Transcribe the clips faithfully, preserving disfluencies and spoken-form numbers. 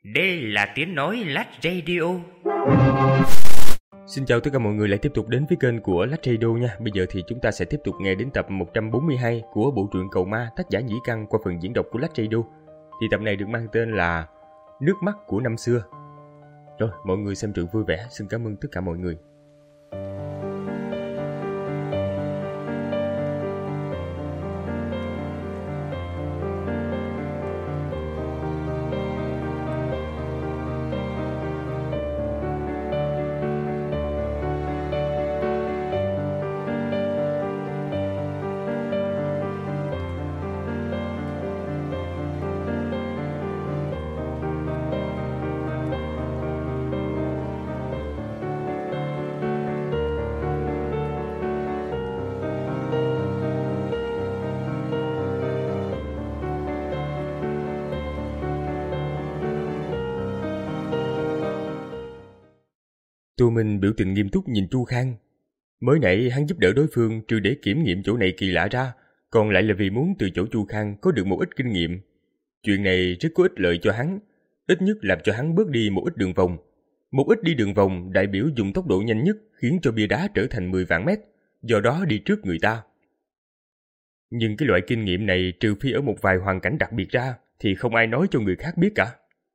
Đây là tiếng nói Lách Radio. Xin chào tất cả mọi người lại tiếp tục đến với kênh của Lách Radio nha. Bây giờ thì chúng ta sẽ tiếp tục nghe đến tập một trăm bốn mươi hai của bộ truyện Cầu Ma tác giả Nhĩ Căn qua phần diễn đọc của Lách Radio. Thì tập này được mang tên là Nước mắt của năm xưa. Rồi, mọi người xem truyện vui vẻ. Xin cảm ơn tất cả mọi người. Tô Minh biểu tình nghiêm túc nhìn Chu Khang. Mới nãy hắn giúp đỡ đối phương trừ để kiểm nghiệm chỗ này kỳ lạ ra, còn lại là vì muốn từ chỗ Chu Khang có được một ít kinh nghiệm. Chuyện này rất có ích lợi cho hắn, ít nhất làm cho hắn bớt đi một ít đường vòng. Một ít đi đường vòng đại biểu dùng tốc độ nhanh nhất khiến cho bia đá trở thành mười vạn mét, do đó đi trước người ta. Nhưng cái loại kinh nghiệm này trừ phi ở một vài hoàn cảnh đặc biệt ra thì không ai nói cho người khác biết cả.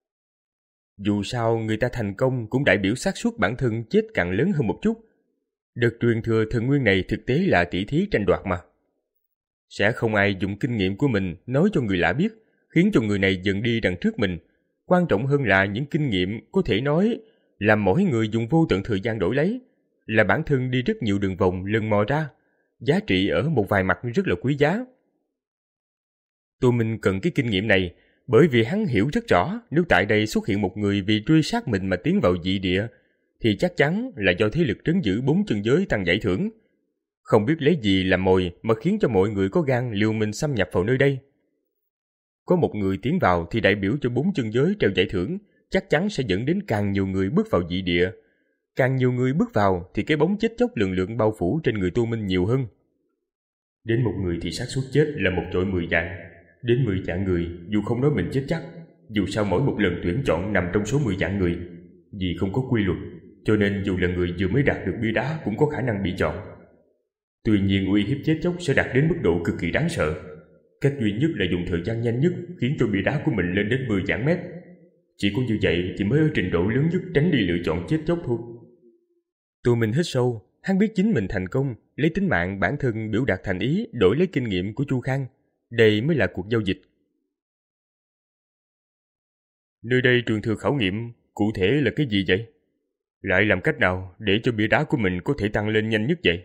Dù sao người ta thành công cũng đại biểu xác suất bản thân chết càng lớn hơn một chút. Đợt truyền thừa thần nguyên này thực tế là tỷ thí tranh đoạt mà. Sẽ không ai dùng kinh nghiệm của mình nói cho người lạ biết, khiến cho người này dần đi đằng trước mình. Quan trọng hơn là những kinh nghiệm có thể nói là mỗi người dùng vô tận thời gian đổi lấy, là bản thân đi rất nhiều đường vòng lần mò ra, giá trị ở một vài mặt rất là quý giá. Tô Minh cần cái kinh nghiệm này, bởi vì hắn hiểu rất rõ nếu tại đây xuất hiện một người vì truy sát mình mà tiến vào dị địa, thì chắc chắn là do thế lực trấn giữ bốn chân giới tăng giải thưởng. Không biết lấy gì làm mồi mà khiến cho mọi người có gan liều mình xâm nhập vào nơi đây. Có một người tiến vào thì đại biểu cho bốn chân giới treo giải thưởng, chắc chắn sẽ dẫn đến càng nhiều người bước vào dị địa. Càng nhiều người bước vào thì cái bóng chết chóc lần lượt bao phủ trên người Tô Minh nhiều hơn. Đến một người thì xác suất chết là một chọi mười vạn. Đến mười vạn người, dù không nói mình chết chắc, dù sao mỗi một lần tuyển chọn nằm trong số mười vạn người. Vì không có quy luật, cho nên dù là người vừa mới đạt được bia đá cũng có khả năng bị chọn. Tuy nhiên uy hiếp chết chóc sẽ đạt đến mức độ cực kỳ đáng sợ. Cách duy nhất là dùng thời gian nhanh nhất khiến cho bia đá của mình lên đến mười vạn mét. Chỉ có như vậy thì mới ở trình độ lớn nhất tránh đi lựa chọn chết chóc thôi. Tô Minh hít sâu, hắn biết chính mình thành công, lấy tính mạng bản thân biểu đạt thành ý đổi lấy kinh nghiệm của Chu Khang. Đây mới là cuộc giao dịch. Nơi đây trường thừa khảo nghiệm, cụ thể là cái gì vậy? Lại làm cách nào để cho bia đá của mình có thể tăng lên nhanh nhất vậy?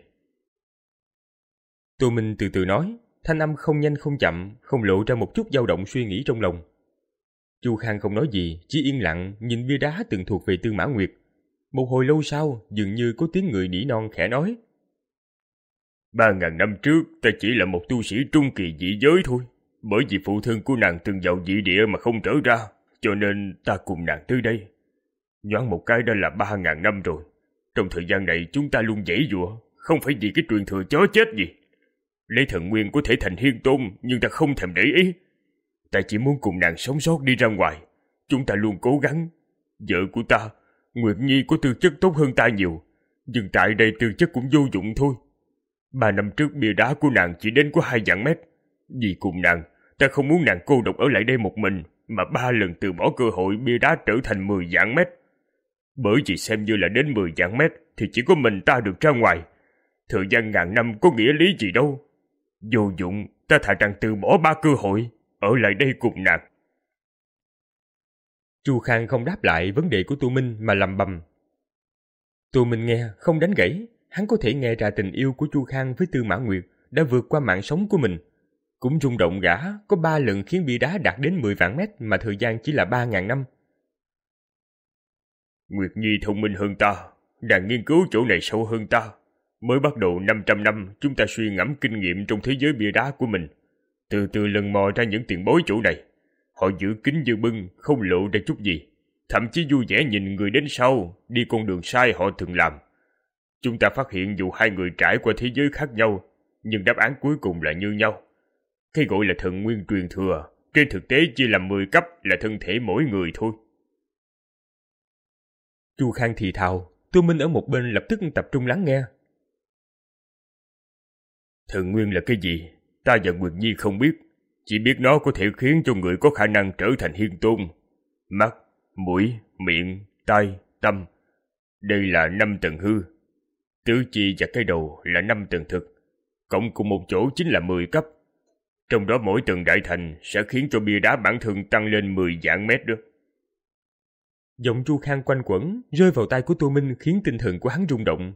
Tô Minh từ từ nói, thanh âm không nhanh không chậm, không lộ ra một chút dao động suy nghĩ trong lòng. Chu Khang không nói gì, chỉ yên lặng nhìn bia đá từng thuộc về Tư Mã Nguyệt. Một hồi lâu sau, dường như có tiếng người nỉ non khẽ nói. Ba ngàn năm trước, ta chỉ là một tu sĩ trung kỳ dị giới thôi. Bởi vì phụ thân của nàng từng vào dị địa mà không trở ra, cho nên ta cùng nàng tới đây. Nhoáng một cái đã là ba ngàn năm rồi. Trong thời gian này chúng ta luôn giãy giụa, không phải vì cái truyền thừa chó chết gì. Lấy thần nguyên có thể thành hiên tôn, nhưng ta không thèm để ý. Ta chỉ muốn cùng nàng sống sót đi ra ngoài. Chúng ta luôn cố gắng. Vợ của ta, Nguyệt Nhi có tư chất tốt hơn ta nhiều, nhưng tại đây tư chất cũng vô dụng thôi. Ba năm trước bia đá của nàng chỉ đến có hai vạn mét. Vì cùng nàng, ta không muốn nàng cô độc ở lại đây một mình, mà ba lần từ bỏ cơ hội bia đá trở thành mười vạn mét. Bởi vì xem như là đến mười vạn mét thì chỉ có mình ta được ra ngoài. Thời gian ngàn năm có nghĩa lý gì đâu. Vô dụng, ta thà rằng từ bỏ ba cơ hội, ở lại đây cùng nàng. Chu Khang không đáp lại vấn đề của Tô Minh mà lầm bầm. Tô Minh nghe, không đánh gãy. Hắn có thể nghe ra tình yêu của Chu Khang với Tư Mã Nguyệt đã vượt qua mạng sống của mình. Cũng rung động gã có ba lần khiến bia đá đạt đến mười vạn mét mà thời gian chỉ là ba ngàn năm. Nguyệt Nhi thông minh hơn ta, nàng nghiên cứu chỗ này sâu hơn ta. Mới bắt đầu năm trăm năm chúng ta suy ngẫm kinh nghiệm trong thế giới bia đá của mình. Từ từ lần mò ra những tiền bối chỗ này. Họ giữ kín như bưng, không lộ ra chút gì. Thậm chí vui vẻ nhìn người đến sau, đi con đường sai họ thường làm. Chúng ta phát hiện dù hai người trải qua thế giới khác nhau, nhưng đáp án cuối cùng là như nhau. Cái gọi là thần nguyên truyền thừa, trên thực tế chia làm mười cấp là thân thể mỗi người thôi. Chu Khang thì thào, Tô Minh ở một bên lập tức tập trung lắng nghe. Thần nguyên là cái gì? Ta và Nguyệt Nhi không biết, chỉ biết nó có thể khiến cho người có khả năng trở thành hiên tôn. Mắt, mũi, miệng, tai, tâm, đây là năm tầng hư. Tứ chi và cái đầu là năm tầng thực, cộng cùng một chỗ chính là mười cấp. Trong đó mỗi tầng đại thành sẽ khiến cho bia đá bản thân tăng lên mười vạn mét đó. Giọng Chu Khang quanh quẩn, rơi vào tai của Tô Minh khiến tinh thần của hắn rung động.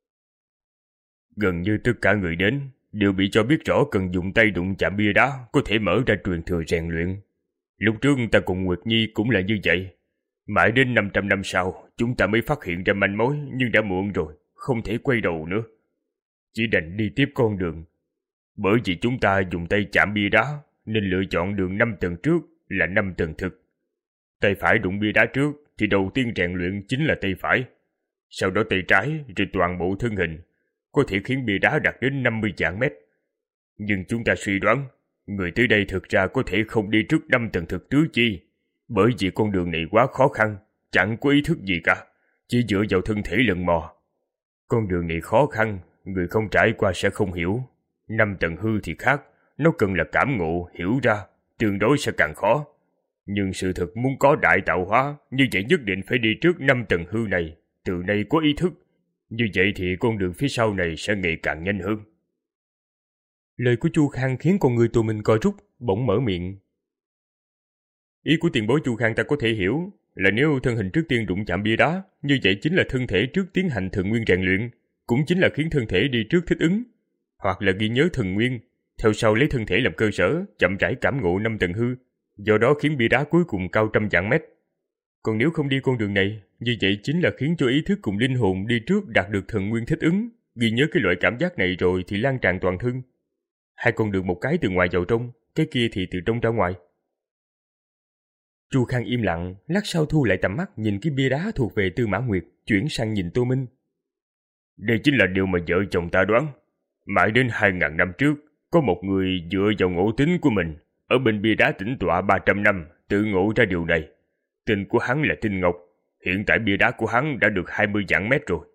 Gần như tất cả người đến đều bị cho biết rõ cần dùng tay đụng chạm bia đá có thể mở ra truyền thừa rèn luyện. Lúc trước ta cùng Nguyệt Nhi cũng là như vậy. Mãi đến năm trăm năm sau, chúng ta mới phát hiện ra manh mối, nhưng đã muộn rồi, không thể quay đầu nữa. Chỉ đành đi tiếp con đường. Bởi vì chúng ta dùng tay chạm bia đá, nên lựa chọn đường năm tầng trước là năm tầng thực. Tay phải đụng bia đá trước, thì đầu tiên rèn luyện chính là tay phải. Sau đó tay trái, rồi toàn bộ thân hình, có thể khiến bia đá đạt đến năm mươi vạn mét. Nhưng chúng ta suy đoán, người tới đây thực ra có thể không đi trước năm tầng thực tứ chi, bởi vì con đường này quá khó khăn, chẳng có ý thức gì cả, chỉ dựa vào thân thể lần mò. Con đường này khó khăn, người không trải qua sẽ không hiểu. Năm tầng hư thì khác, nó cần là cảm ngộ, hiểu ra, tương đối sẽ càng khó. Nhưng sự thực muốn có đại tạo hóa, như vậy nhất định phải đi trước năm tầng hư này, từ nay có ý thức. Như vậy thì con đường phía sau này sẽ ngày càng nhanh hơn. Lời của Chu Khang khiến con người Tô Minh co rút, bỗng mở miệng. Ý của tiền bối Chu Khang ta có thể hiểu, là nếu thân hình trước tiên đụng chạm bia đá, như vậy chính là thân thể trước tiến hành thần nguyên rèn luyện, cũng chính là khiến thân thể đi trước thích ứng, hoặc là ghi nhớ thần nguyên, theo sau lấy thân thể làm cơ sở, chậm rãi cảm ngộ năm tầng hư, do đó khiến bia đá cuối cùng cao trăm vạn mét. Còn nếu không đi con đường này, như vậy chính là khiến cho ý thức cùng linh hồn đi trước đạt được thần nguyên thích ứng, ghi nhớ cái loại cảm giác này rồi thì lan tràn toàn thân. Hai con đường, một cái từ ngoài vào trong, cái kia thì từ trong ra ngoài. Chu Khang im lặng, lát sau thu lại tầm mắt nhìn cái bia đá thuộc về Tư Mã Nguyệt, chuyển sang nhìn Tô Minh. Đây chính là điều mà vợ chồng ta đoán. Mãi đến hai ngàn năm trước, có một người dựa vào ngộ tính của mình, ở bên bia đá tĩnh tọa ba trăm năm, tự ngộ ra điều này. Tên của hắn là Tinh Ngọc, hiện tại bia đá của hắn đã được hai mươi vạn mét rồi.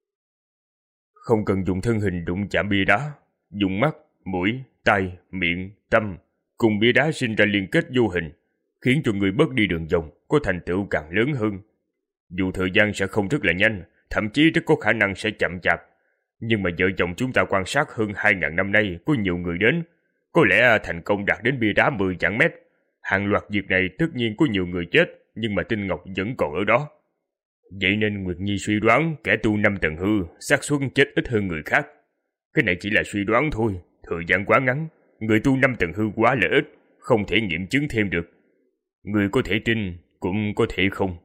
Không cần dùng thân hình đụng chạm bia đá, dùng mắt, mũi, tai, miệng, tâm, cùng bia đá sinh ra liên kết vô hình, khiến cho người bớt đi đường vòng, có thành tựu càng lớn hơn. Dù thời gian sẽ không rất là nhanh, thậm chí rất có khả năng sẽ chậm chạp, nhưng mà vợ chồng chúng ta quan sát hơn hai ngàn năm nay có nhiều người đến, có lẽ thành công đạt đến bia đá mười vạn mét. Hàng loạt việc này tất nhiên có nhiều người chết, nhưng mà Tinh Ngọc vẫn còn ở đó. Vậy nên Nguyệt Nhi suy đoán kẻ tu năm tầng hư xác suất chết ít hơn người khác. Cái này chỉ là suy đoán thôi, thời gian quá ngắn, người tu năm tầng hư quá là ít, không thể nghiệm chứng thêm được. Người có thể tin, cũng có thể không.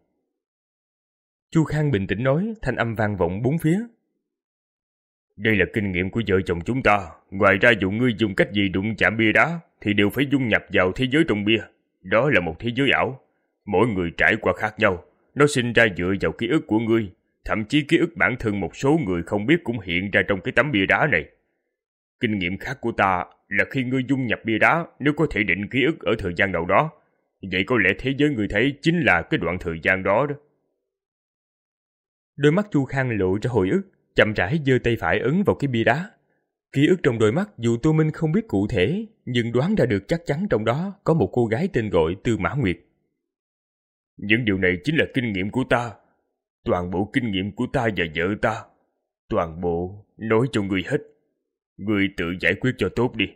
Chu Khang bình tĩnh nói, thanh âm vang vọng bốn phía. Đây là kinh nghiệm của vợ chồng chúng ta. Ngoài ra dù ngươi dùng cách gì đụng chạm bia đá, thì đều phải dung nhập vào thế giới trong bia. Đó là một thế giới ảo. Mỗi người trải qua khác nhau. Nó sinh ra dựa vào ký ức của ngươi. Thậm chí ký ức bản thân một số người không biết cũng hiện ra trong cái tấm bia đá này. Kinh nghiệm khác của ta là khi ngươi dung nhập bia đá, nếu có thể định ký ức ở thời gian nào đó, vậy có lẽ thế giới ngươi thấy chính là cái đoạn thời gian đó đó. Đôi mắt Chu Khang lộ ra hồi ức, chậm rãi giơ tay phải ấn vào cái bia đá. Ký ức trong đôi mắt dù Tô Minh không biết cụ thể, nhưng đoán ra được chắc chắn trong đó có một cô gái tên gọi Tư Mã Nguyệt. Những điều này chính là kinh nghiệm của ta. Toàn bộ kinh nghiệm của ta và vợ ta. Toàn bộ nói cho ngươi hết. Ngươi tự giải quyết cho tốt đi.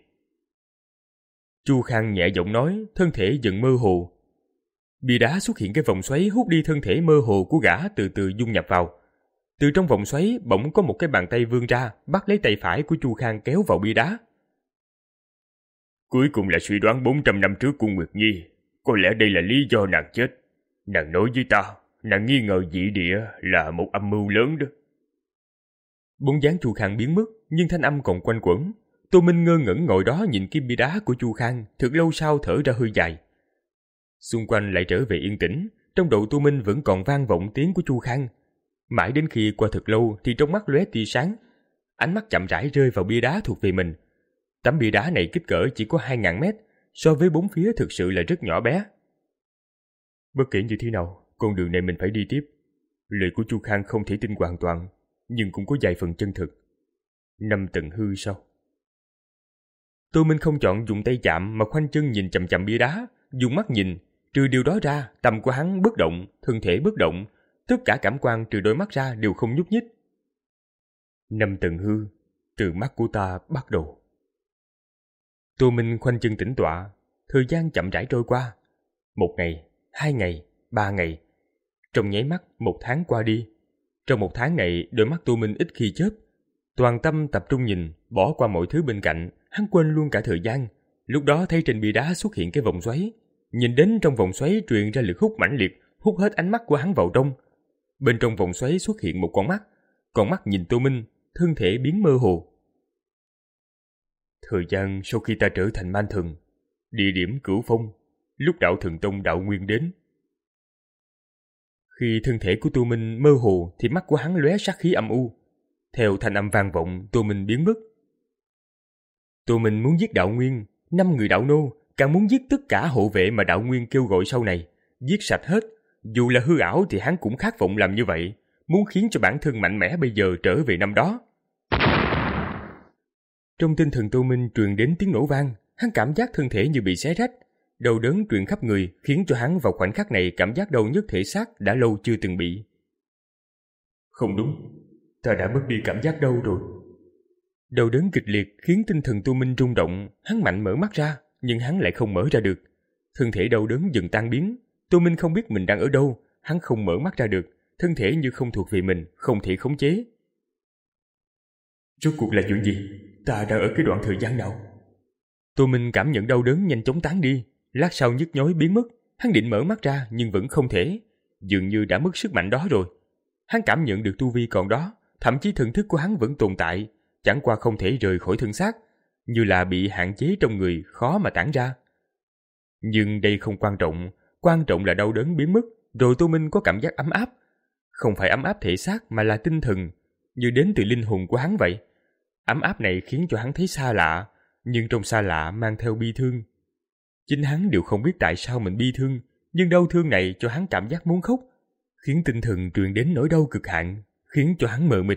Chu Khang nhẹ giọng nói, thân thể dần mơ hồ. Bia đá xuất hiện cái vòng xoáy hút đi thân thể mơ hồ của gã, từ từ dung nhập vào. Từ trong vòng xoáy bỗng có một cái bàn tay vươn ra, bắt lấy tay phải của Chu Khang kéo vào bia đá. Cuối cùng là suy đoán bốn trăm năm trước của Nguyệt Nhi. Có lẽ đây là lý do nàng chết. Nàng nói với ta, nàng nghi ngờ dị địa là một âm mưu lớn đó. Bóng dáng Chu Khang biến mất, nhưng thanh âm còn quanh quẩn. Tô Minh ngơ ngẩn ngồi đó nhìn cái bia đá của Chu Khang, thật lâu sau thở ra hơi dài. Xung quanh lại trở về yên tĩnh, trong đầu Tô Minh vẫn còn vang vọng tiếng của Chu Khang. Mãi đến khi qua thật lâu thì trong mắt lóe tia sáng, ánh mắt chậm rãi rơi vào bia đá thuộc về mình. Tấm bia đá này kích cỡ chỉ có hai ngàn mét, so với bốn phía thực sự là rất nhỏ bé. Bất kể như thế nào, con đường này mình phải đi tiếp. Lời của Chu Khang không thể tin hoàn toàn, nhưng cũng có vài phần chân thực. Năm tầng hư sao? Tô Minh không chọn dùng tay chạm mà khoanh chân nhìn chằm chằm bia đá, dùng mắt nhìn. Trừ điều đó ra, tâm của hắn bất động, thân thể bất động, tất cả cảm quan trừ đôi mắt ra đều không nhúc nhích. Năm tầng hư, từ mắt của ta bắt đầu. Tô Minh khoanh chân tĩnh tọa, thời gian chậm rãi trôi qua. Một ngày, hai ngày, ba ngày. Trong nháy mắt, một tháng qua đi. Trong một tháng này, đôi mắt Tô Minh ít khi chớp. Toàn tâm tập trung nhìn, bỏ qua mọi thứ bên cạnh, hắn quên luôn cả thời gian. Lúc đó thấy trên bia đá xuất hiện cái vòng xoáy. Nhìn đến trong vòng xoáy truyền ra lực hút mãnh liệt, hút hết ánh mắt của hắn vào trong. Bên trong vòng xoáy xuất hiện một con mắt. Con mắt nhìn Tô Minh, thân thể biến mơ hồ. Thời gian sau khi ta trở thành man thần, địa điểm Cửu Phong, lúc đạo thần tông đạo nguyên đến. Khi thân thể của Tô Minh mơ hồ thì mắt của hắn lóe sát khí âm u. Theo thanh âm vang vọng, Tô Minh biến mất. Tô Minh muốn giết đạo nguyên, năm người đạo nô, càng muốn giết tất cả hộ vệ mà đạo nguyên kêu gọi sau này, giết sạch hết. Dù là hư ảo thì hắn cũng khát vọng làm như vậy, muốn khiến cho bản thân mạnh mẽ bây giờ trở về năm đó. Trong tinh thần Tô Minh truyền đến tiếng nổ vang, hắn cảm giác thân thể như bị xé rách, đau đớn truyền khắp người, khiến cho hắn vào khoảnh khắc này cảm giác đau nhức thể xác đã lâu chưa từng bị. Không đúng, ta đã mất đi cảm giác đau rồi. Đau đớn kịch liệt khiến tinh thần Tô Minh rung động, hắn mạnh mở mắt ra, nhưng hắn lại không mở ra được. Thân thể đau đớn dần tan biến, Tô Minh không biết mình đang ở đâu, hắn không mở mắt ra được, thân thể như không thuộc về mình, không thể khống chế. Rốt cuộc là chuyện gì? Ta đang ở cái đoạn thời gian nào? Tô Minh cảm nhận đau đớn nhanh chóng tán đi, lát sau nhức nhối biến mất, hắn định mở mắt ra nhưng vẫn không thể, dường như đã mất sức mạnh đó rồi. Hắn cảm nhận được tu vi còn đó, thậm chí thần thức của hắn vẫn tồn tại, chẳng qua không thể rời khỏi thân xác, như là bị hạn chế trong người, khó mà tản ra. Nhưng đây không quan trọng, quan trọng là đau đớn biến mất, rồi Tô Minh có cảm giác ấm áp. Không phải ấm áp thể xác mà là tinh thần, như đến từ linh hồn của hắn vậy. Ấm áp này khiến cho hắn thấy xa lạ, nhưng trong xa lạ mang theo bi thương. Chính hắn đều không biết tại sao mình bi thương, nhưng đau thương này cho hắn cảm giác muốn khóc, khiến tinh thần truyền đến nỗi đau cực hạn, khiến cho hắn mờ mịt.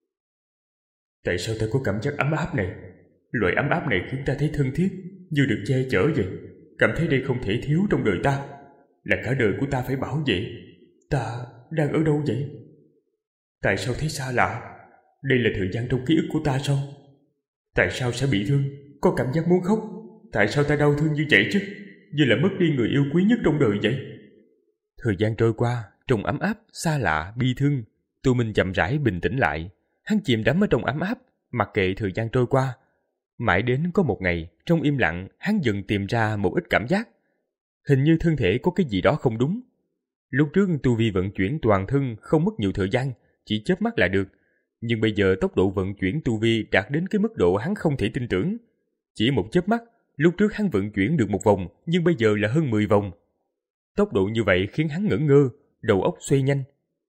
Tại sao ta có cảm giác ấm áp này? Loại ấm áp này khiến ta thấy thân thiết, như được che chở vậy. Cảm thấy đây không thể thiếu trong đời ta, là cả đời của ta phải bảo vệ. Ta đang ở đâu vậy? Tại sao thấy xa lạ? Đây là thời gian trong ký ức của ta sao? Tại sao sẽ bị thương, có cảm giác muốn khóc? Tại sao ta đau thương như vậy chứ? Như là mất đi người yêu quý nhất trong đời vậy. Thời gian trôi qua, trong ấm áp, xa lạ, bi thương, Tô Minh chậm rãi bình tĩnh lại. Hắn chìm đắm ở trong ấm áp, mặc kệ thời gian trôi qua. Mãi đến có một ngày, trong im lặng, hắn dần tìm ra một ít cảm giác. Hình như thân thể có cái gì đó không đúng. Lúc trước tu vi vận chuyển toàn thân không mất nhiều thời gian, chỉ chớp mắt là được. Nhưng bây giờ tốc độ vận chuyển tu vi đạt đến cái mức độ hắn không thể tin tưởng. Chỉ một chớp mắt, lúc trước hắn vận chuyển được một vòng, nhưng bây giờ là hơn mười vòng. Tốc độ như vậy khiến hắn ngẩn ngơ, đầu óc xoay nhanh.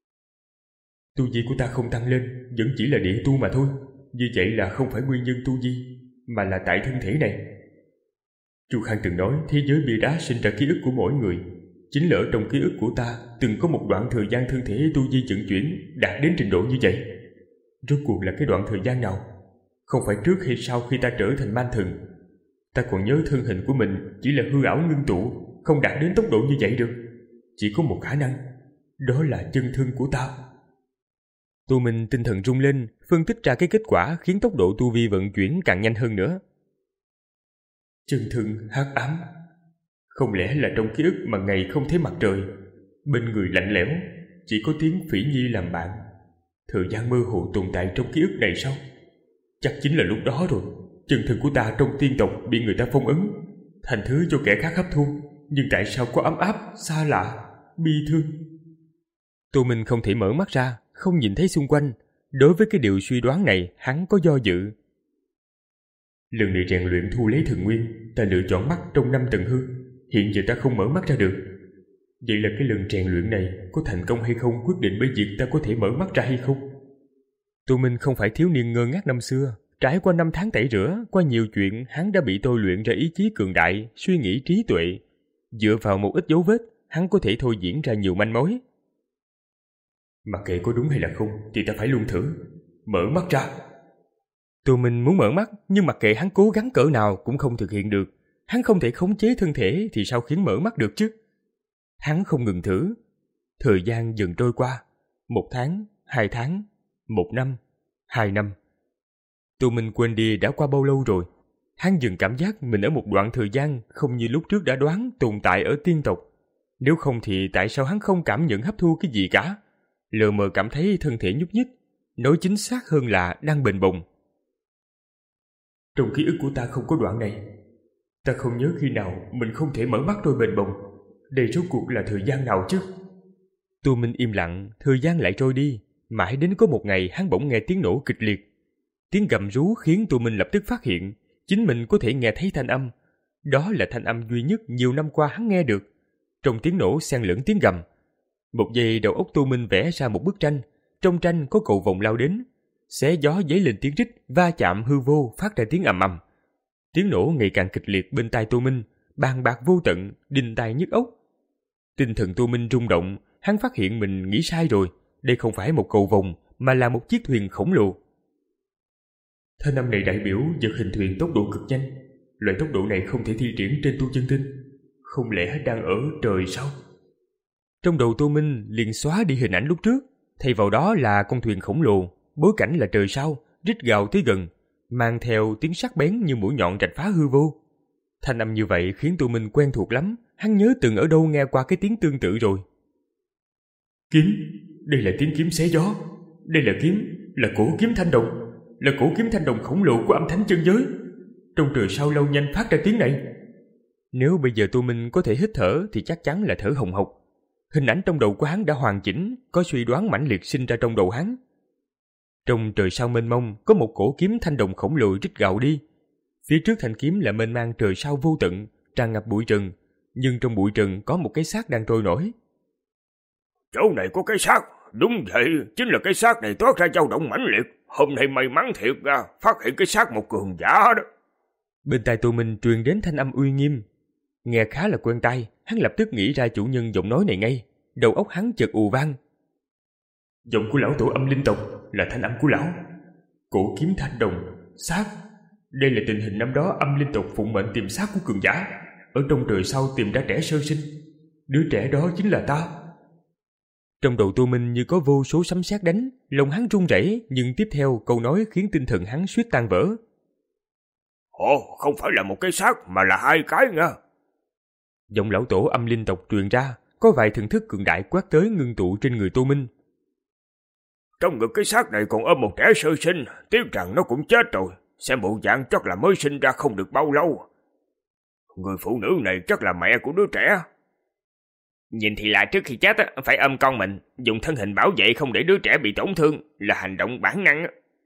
Tu vi của ta không tăng lên, vẫn chỉ là địa tu mà thôi. Như vậy là không phải nguyên nhân tu vi, mà là tại thân thể này. Chu Khang từng nói thế giới bia đá sinh ra ký ức của mỗi người. Chính là ở trong ký ức của ta từng có một đoạn thời gian thân thể tu vi vận chuyển đạt đến trình độ như vậy. Rốt cuộc là cái đoạn thời gian nào? Không phải trước hay sau khi ta trở thành man thần? Ta còn nhớ thân hình của mình chỉ là hư ảo ngưng tụ, không đạt đến tốc độ như vậy được. Chỉ có một khả năng, đó là chân thân của ta. Tô Minh tinh thần rung lên, phân tích ra cái kết quả khiến tốc độ tu vi vận chuyển càng nhanh hơn nữa. Chân thân hắc ám. Không lẽ là trong ký ức mà ngày không thấy mặt trời, bên người lạnh lẽo, chỉ có tiếng phỉ nhi làm bạn. Thời gian mơ hồ tồn tại trong ký ức này sao? Chắc chính là lúc đó rồi. Chân thân của ta trong tiên tộc bị người ta phong ấn, thành thứ cho kẻ khác hấp thu. Nhưng tại sao có ấm áp, xa lạ, bi thương? Tô Minh không thể mở mắt ra, không nhìn thấy xung quanh. Đối với cái điều suy đoán này, hắn có do dự. Lần này rèn luyện thu lấy thần nguyên, ta lựa chọn mắt trong năm tầng hư. Hiện giờ ta không mở mắt ra được. Vậy là cái lần rèn luyện này có thành công hay không quyết định bởi việc ta có thể mở mắt ra hay không. Tô Minh không phải thiếu niên ngơ ngác năm xưa. Trải qua năm tháng tẩy rửa, qua nhiều chuyện, hắn đã bị tôi luyện ra ý chí cường đại, suy nghĩ trí tuệ. Dựa vào một ít dấu vết, hắn có thể thôi diễn ra nhiều manh mối. Mặc kệ có đúng hay là không thì ta phải luôn thử. Mở mắt ra. Tô Minh muốn mở mắt, nhưng mặc kệ hắn cố gắng cỡ nào cũng không thực hiện được. Hắn không thể khống chế thân thể thì sao khiến mở mắt được chứ? Hắn không ngừng thử. Thời gian dần trôi qua. Một tháng, hai tháng, một năm, hai năm. Tô Minh quên đi đã qua bao lâu rồi. Hắn dần cảm giác mình ở một đoạn thời gian không như lúc trước đã đoán tồn tại ở tiên tộc. Nếu không thì tại sao hắn không cảm nhận hấp thu cái gì cả? Lờ mờ cảm thấy thân thể nhúc nhích, nói chính xác hơn là đang bềnh bồng. Trong ký ức của ta không có đoạn này. Ta không nhớ khi nào mình không thể mở mắt rồi bềnh bồng. Đây rốt cuộc là thời gian nào chứ? Tô Minh im lặng, thời gian lại trôi đi. Mãi đến có một ngày hắn bỗng nghe tiếng nổ kịch liệt. Tiếng gầm rú khiến Tô Minh lập tức phát hiện chính mình có thể nghe thấy thanh âm. Đó là thanh âm duy nhất nhiều năm qua hắn nghe được. Trong tiếng nổ xen lẫn tiếng gầm. Một giây đầu óc Tô Minh vẽ ra một bức tranh. Trong tranh có cầu vồng lao đến, xé gió dấy lên tiếng rít, va chạm hư vô phát ra tiếng ầm ầm. Tiếng nổ ngày càng kịch liệt bên tai Tô Minh, bàn bạc vô tận, đinh tai nhức óc. Tinh thần Tô Minh rung động, hắn phát hiện mình nghĩ sai rồi. Đây không phải một cầu vồng mà là một chiếc thuyền khổng lồ. Thanh âm này đại biểu vật hình thuyền tốc độ cực nhanh. Loại tốc độ này không thể thi triển trên tu chân tinh. Không lẽ đang ở trời sao? Trong đầu Tô Minh liền xóa đi hình ảnh lúc trước, thay vào đó là con thuyền khổng lồ, bối cảnh là trời sao, rít gào tới gần, mang theo tiếng sắc bén như mũi nhọn rạch phá hư vô. Thanh âm như vậy khiến Tô Minh quen thuộc lắm, hắn nhớ từng ở đâu nghe qua cái tiếng tương tự rồi. Kiếm, đây là tiếng kiếm xé gió, đây là kiếm, là cổ kiếm thanh đồng, là cổ kiếm thanh đồng khổng lồ của âm thánh chân giới. Trong trời sao lâu nhanh phát ra tiếng này. Nếu bây giờ Tô Minh có thể hít thở thì chắc chắn là thở hồng hộc. Hình ảnh trong đầu của hắn đã hoàn chỉnh, có suy đoán mãnh liệt sinh ra trong đầu hắn. Trong trời sao mênh mông có một cổ kiếm thanh đồng khổng lồ rít gào đi. Phía trước thanh kiếm là mênh mang trời sao vô tận, tràn ngập bụi trần, nhưng trong bụi trần có một cái xác đang trôi nổi. Chỗ này có cái xác, đúng vậy, chính là cái xác này toát ra dao động mãnh liệt. Hôm nay may mắn thiệt ra, phát hiện cái xác một cường giả đó. Bên tai Tô Minh truyền đến thanh âm uy nghiêm. Nghe khá là quen tai, hắn lập tức nghĩ ra chủ nhân giọng nói này ngay. Đầu óc hắn chợt ù vang. Giọng của lão tổ âm linh tộc là thanh âm của lão. Cổ kiếm thanh đồng, xác. Đây là tình hình năm đó âm linh tộc phụng mệnh tìm xác của cường giả, ở trong trời sau tìm ra trẻ sơ sinh. Đứa trẻ đó chính là ta. Trong đầu Tô Minh như có vô số sấm sét đánh, lòng hắn run rẩy, nhưng tiếp theo câu nói khiến tinh thần hắn suýt tan vỡ. Ồ, không phải là một cái xác mà là hai cái nha. Giọng lão tổ âm linh tộc truyền ra, có vài thần thức cường đại quát tới ngưng tụ trên người Tô Minh. Trong ngực cái xác này còn ôm một trẻ sơ sinh, tiếc rằng nó cũng chết rồi, xem bộ dạng chắc là mới sinh ra không được bao lâu. Người phụ nữ này chắc là mẹ của đứa trẻ. Nhìn thì là trước khi chết phải ôm con mình, dùng thân hình bảo vệ không để đứa trẻ bị tổn thương, là hành động bản năng.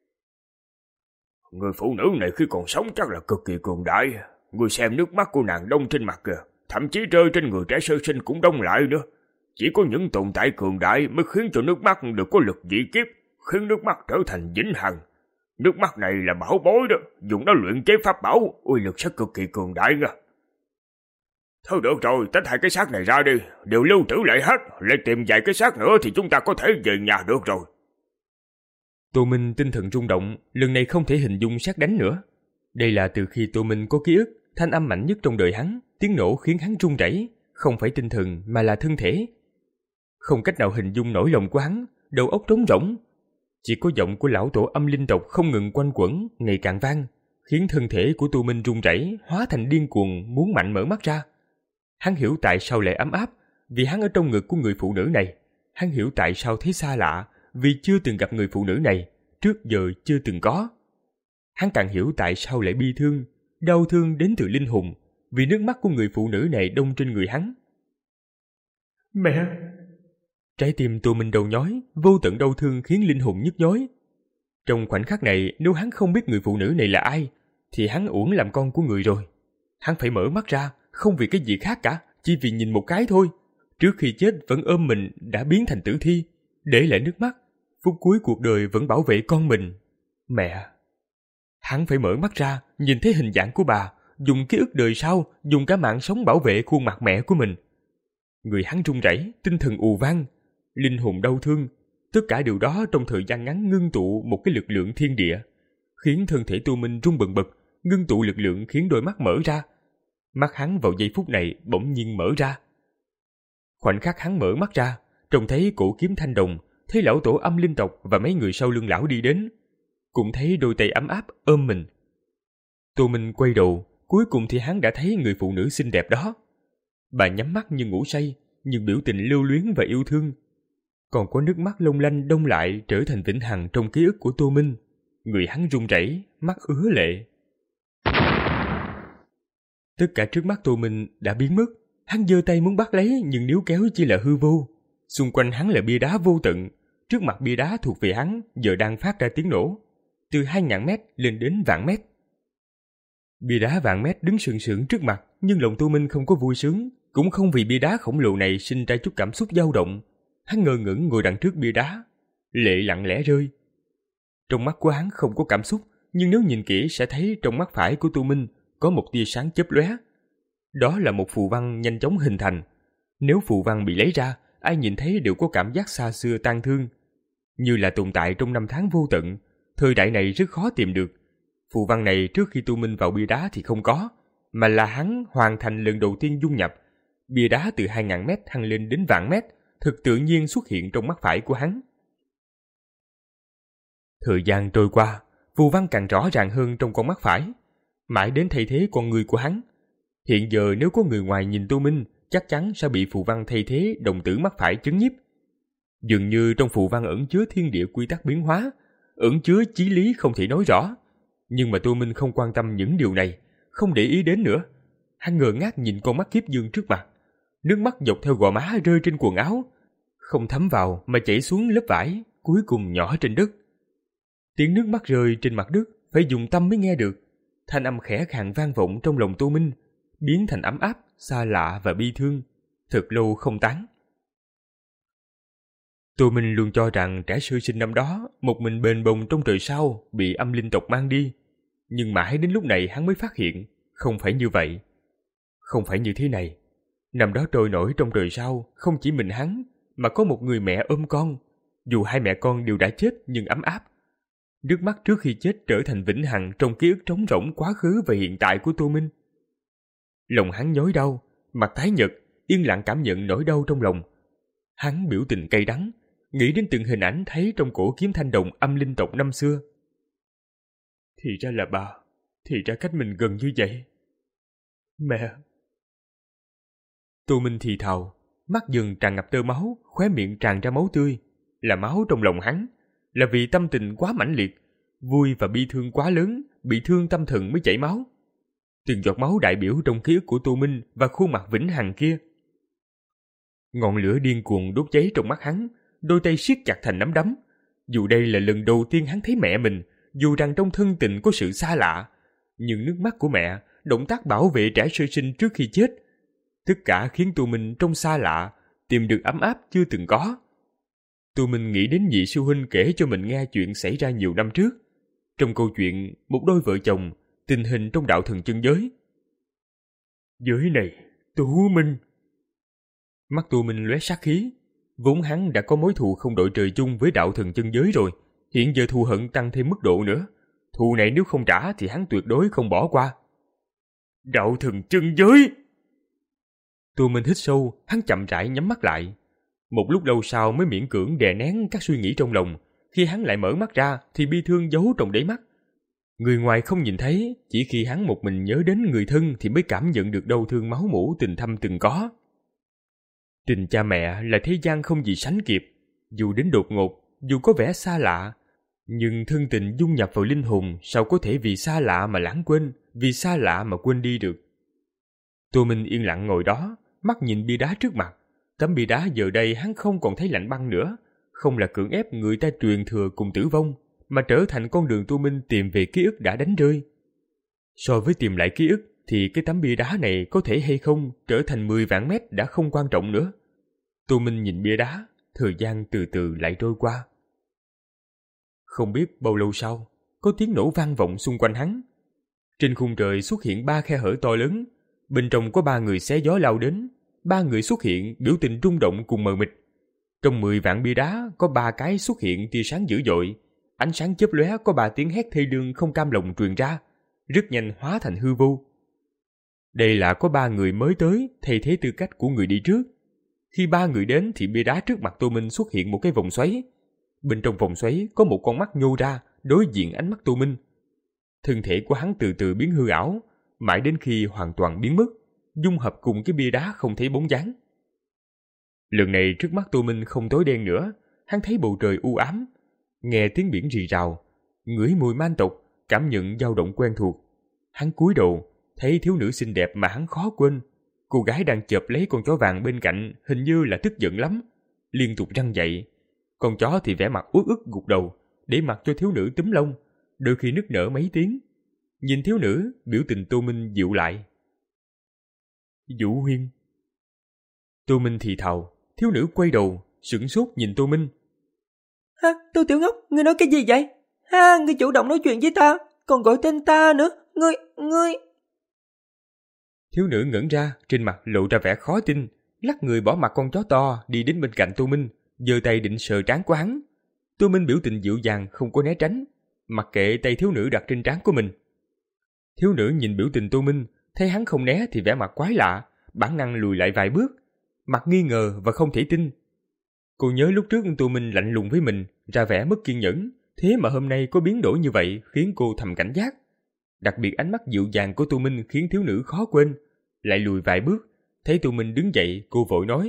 Người phụ nữ này khi còn sống chắc là cực kỳ cường đại. Người xem nước mắt của nàng đông trên mặt kìa, thậm chí rơi trên người trẻ sơ sinh cũng đông lại nữa. Chỉ có những tồn tại cường đại mới khiến cho nước mắt được có lực dị kiếp, khiến nước mắt trở thành vĩnh hằng. Nước mắt này là bảo bối đó, dùng nó luyện chế pháp bảo, uy lực sẽ cực kỳ cường đại nha. Thôi được rồi, tách hai cái xác này ra đi, đều lưu trữ lại hết, lại tìm vài cái xác nữa thì chúng ta có thể về nhà được rồi. Tô Minh tinh thần rung động, lần này không thể hình dung sát đánh nữa. Đây là từ khi Tô Minh có ký ức, thanh âm mạnh nhất trong đời hắn, tiếng nổ khiến hắn run rẩy, không phải tinh thần mà là thân thể. Không cách nào hình dung nỗi lòng của hắn, đầu óc trống rỗng. Chỉ có giọng của lão tổ âm linh tộc không ngừng quanh quẩn, ngày càng vang, khiến thân thể của Tô Minh run rẩy, hóa thành điên cuồng muốn mạnh mở mắt ra. Hắn hiểu tại sao lại ấm áp, vì hắn ở trong ngực của người phụ nữ này. Hắn hiểu tại sao thấy xa lạ, vì chưa từng gặp người phụ nữ này, trước giờ chưa từng có. Hắn càng hiểu tại sao lại bi thương, đau thương đến từ linh hồn, vì nước mắt của người phụ nữ này đông trên người hắn. Mẹ! Trái tim Tô Minh đầu nhói, vô tận đau thương khiến linh hồn nhức nhối. Trong khoảnh khắc này, nếu hắn không biết người phụ nữ này là ai, thì hắn uổng làm con của người rồi. Hắn phải mở mắt ra, không vì cái gì khác cả, chỉ vì nhìn một cái thôi. Trước khi chết vẫn ôm mình đã biến thành tử thi, để lại nước mắt, phút cuối cuộc đời vẫn bảo vệ con mình. Mẹ! Hắn phải mở mắt ra, nhìn thấy hình dạng của bà, dùng ký ức đời sau, dùng cả mạng sống bảo vệ khuôn mặt mẹ của mình. Người hắn run rẩy, tinh thần ù vang, linh hồn đau thương, Tất cả điều đó trong thời gian ngắn ngưng tụ một cái lực lượng thiên địa, khiến thân thể Tô Minh rung bần bật, ngưng tụ lực lượng khiến đôi mắt mở ra. Mắt hắn vào giây phút này bỗng nhiên mở ra. Khoảnh khắc hắn mở mắt ra, trông thấy cổ kiếm thanh đồng, thấy lão tổ âm linh tộc và mấy người sau lưng lão đi đến, cũng thấy đôi tay ấm áp ôm mình. Tô Minh quay đầu, cuối cùng thì hắn đã thấy người phụ nữ xinh đẹp đó. Bà nhắm mắt như ngủ say, nhưng biểu tình lưu luyến và yêu thương. Còn có nước mắt long lanh đông lại trở thành vĩnh hằng trong ký ức của Tô Minh. Người hắn run rẩy, mắt ứa lệ. Tất cả trước mắt Tô Minh đã biến mất. Hắn giơ tay muốn bắt lấy, nhưng níu kéo chỉ là hư vô. Xung quanh hắn là bia đá vô tận. Trước mặt bia đá thuộc về hắn giờ đang phát ra tiếng nổ, từ hai ngàn mét lên đến vạn mét. Bia đá vạn mét đứng sừng sững trước mặt, nhưng lòng Tô Minh không có vui sướng, cũng không vì bia đá khổng lồ này sinh ra chút cảm xúc dao động. Hắn ngơ ngẩn ngồi đằng trước bia đá, lệ lặng lẽ rơi. Trong mắt của hắn không có cảm xúc, nhưng nếu nhìn kỹ sẽ thấy trong mắt phải của Tô Minh có một tia sáng chớp lóe. Đó là một phù văn nhanh chóng hình thành. Nếu phù văn bị lấy ra, ai nhìn thấy đều có cảm giác xa xưa tang thương, như là tồn tại trong năm tháng vô tận. Thời đại này rất khó tìm được. Phù văn này trước khi Tô Minh vào bia đá thì không có, mà là hắn hoàn thành lần đầu tiên dung nhập. Bia đá từ hai ngàn mét thăng lên đến vạn mét, thực tự nhiên xuất hiện trong mắt phải của hắn. Thời gian trôi qua, phù văn càng rõ ràng hơn trong con mắt phải, mãi đến thay thế con người của hắn. Hiện giờ nếu có người ngoài nhìn Tô Minh, chắc chắn sẽ bị phù văn thay thế đồng tử mắt phải chấn nhiếp. Dường như trong phù văn ẩn chứa thiên địa quy tắc biến hóa, ẩn chứa chí lý không thể nói rõ. Nhưng mà Tô Minh không quan tâm những điều này, không để ý đến nữa. Hắn ngơ ngác nhìn con mắt kiếp dương trước mặt. Nước mắt dọc theo gò má rơi trên quần áo, không thấm vào mà chảy xuống lớp vải, cuối cùng nhỏ trên đất. Tiếng nước mắt rơi trên mặt đất phải dùng tâm mới nghe được. Thanh âm khẽ khàng vang vọng trong lòng Tô Minh, biến thành ấm áp, xa lạ và bi thương, thật lâu không tán. Tô Minh luôn cho rằng trẻ sơ sinh năm đó một mình bền bồng trong trời sao bị âm linh tộc mang đi, nhưng mãi đến lúc này hắn mới phát hiện không phải như vậy. Không phải như thế này. Năm đó trôi nổi trong trời sao không chỉ mình hắn, mà có một người mẹ ôm con. Dù hai mẹ con đều đã chết nhưng ấm áp. Nước mắt trước khi chết trở thành vĩnh hằng trong ký ức trống rỗng quá khứ và hiện tại của Tô Minh. Lòng hắn nhói đau, mặt tái nhợt, yên lặng cảm nhận nỗi đau trong lòng. Hắn biểu tình cay đắng, nghĩ đến từng hình ảnh thấy trong cổ kiếm thanh đồng âm linh tộc năm xưa. Thì ra là bà, thì ra cách mình gần như vậy. Mẹ! Tô Minh thì thào, mắt dần tràn ngập tơ máu, khóe miệng tràn ra máu tươi. Là máu trong lòng hắn, là vì tâm tình quá mãnh liệt, vui và bi thương quá lớn, bị thương tâm thần mới chảy máu. Từng giọt máu đại biểu trong ký ức của Tô Minh và khuôn mặt vĩnh hằng kia. Ngọn lửa điên cuồng đốt cháy trong mắt hắn, đôi tay siết chặt thành nắm đấm. Dù đây là lần đầu tiên hắn thấy mẹ mình, dù rằng trong thân tình có sự xa lạ, nhưng nước mắt của mẹ, động tác bảo vệ trẻ sơ sinh trước khi chết, tất cả khiến Tô Minh trong xa lạ tìm được ấm áp chưa từng có. Tô Minh nghĩ đến nhị sư huynh kể cho mình nghe chuyện xảy ra nhiều năm trước. Trong câu chuyện một đôi vợ chồng, tình hình trong đạo thần chân giới. Giới này, Tú Minh. Mắt Tô Minh lóe sát khí. Vốn hắn đã có mối thù không đội trời chung với đạo thần chân giới rồi, hiện giờ thù hận tăng thêm mức độ nữa. Thù này nếu không trả thì hắn tuyệt đối không bỏ qua. Đạo thần chân giới! Tô Minh hít sâu, hắn chậm rãi nhắm mắt lại. Một lúc lâu sau mới miễn cưỡng đè nén các suy nghĩ trong lòng. Khi hắn lại mở mắt ra thì bi thương giấu trong đáy mắt. Người ngoài không nhìn thấy, chỉ khi hắn một mình nhớ đến người thân thì mới cảm nhận được đau thương máu mủ tình thâm từng có. Tình cha mẹ là thế gian không gì sánh kịp. Dù đến đột ngột, dù có vẻ xa lạ, nhưng thân tình dung nhập vào linh hồn sao có thể vì xa lạ mà lãng quên, vì xa lạ mà quên đi được. Tô Minh yên lặng ngồi đó, mắt nhìn bia đá trước mặt. Tấm bia đá giờ đây hắn không còn thấy lạnh băng nữa, không là cưỡng ép người ta truyền thừa cùng tử vong, mà trở thành con đường Tô Minh tìm về ký ức đã đánh rơi. So với tìm lại ký ức thì cái tấm bia đá này có thể hay không trở thành mười vạn mét đã không quan trọng nữa. Tô Minh nhìn bia đá, thời gian từ từ lại trôi qua. Không biết bao lâu sau, có tiếng nổ vang vọng xung quanh hắn. Trên khung trời xuất hiện ba khe hở to lớn, bên trong có ba người xé gió lao đến. Ba người xuất hiện biểu tình rung động cùng mờ mịt. Trong mười vạn bia đá có ba cái xuất hiện tia sáng dữ dội, ánh sáng chớp lóe, có ba tiếng hét thê lương không cam lòng truyền ra, rất nhanh hóa thành hư vô. Đây là có ba người mới tới thay thế tư cách của người đi trước. Khi ba người đến thì bia đá trước mặt Tô Minh xuất hiện một cái vòng xoáy. Bên trong vòng xoáy có một con mắt nhô ra đối diện ánh mắt Tô Minh. Thân thể của hắn từ từ biến hư ảo, mãi đến khi hoàn toàn biến mất, dung hợp cùng cái bia đá không thấy bóng dáng. Lần này trước mắt Tô Minh không tối đen nữa, hắn thấy bầu trời u ám, nghe tiếng biển rì rào, ngửi mùi man tộc, cảm nhận dao động quen thuộc. Hắn cúi đầu, thấy thiếu nữ xinh đẹp mà hắn khó quên. Cô gái đang chộp lấy con chó vàng bên cạnh, hình như là tức giận lắm, liên tục răng dậy. Con chó thì vẻ mặt uất ức gục đầu, để mặc cho thiếu nữ túm lông, đôi khi nức nở mấy tiếng. Nhìn thiếu nữ, biểu tình Tô Minh dịu lại. Vũ Huyên. Tô Minh thì thào, thiếu nữ quay đầu, sửng sốt nhìn Tô Minh. Ha, Tô Tiểu Ngốc, ngươi nói cái gì vậy? Ha, ngươi chủ động nói chuyện với ta, còn gọi tên ta nữa, ngươi, ngươi... Thiếu nữ ngẩn ra, trên mặt lộ ra vẻ khó tin, lắc người bỏ mặt con chó to đi đến bên cạnh Tô Minh, giơ tay định sờ trán của hắn. Tô Minh biểu tình dịu dàng không có né tránh, mặc kệ tay thiếu nữ đặt trên trán của mình. Thiếu nữ nhìn biểu tình Tô Minh, thấy hắn không né thì vẻ mặt quái lạ, bản năng lùi lại vài bước, mặt nghi ngờ và không thể tin. Cô nhớ lúc trước Tô Minh lạnh lùng với mình, ra vẻ mất kiên nhẫn, thế mà hôm nay có biến đổi như vậy khiến cô thầm cảnh giác. Đặc biệt ánh mắt dịu dàng của Tô Minh khiến thiếu nữ khó quên, lại lùi vài bước, thấy Tô Minh đứng dậy, cô vội nói.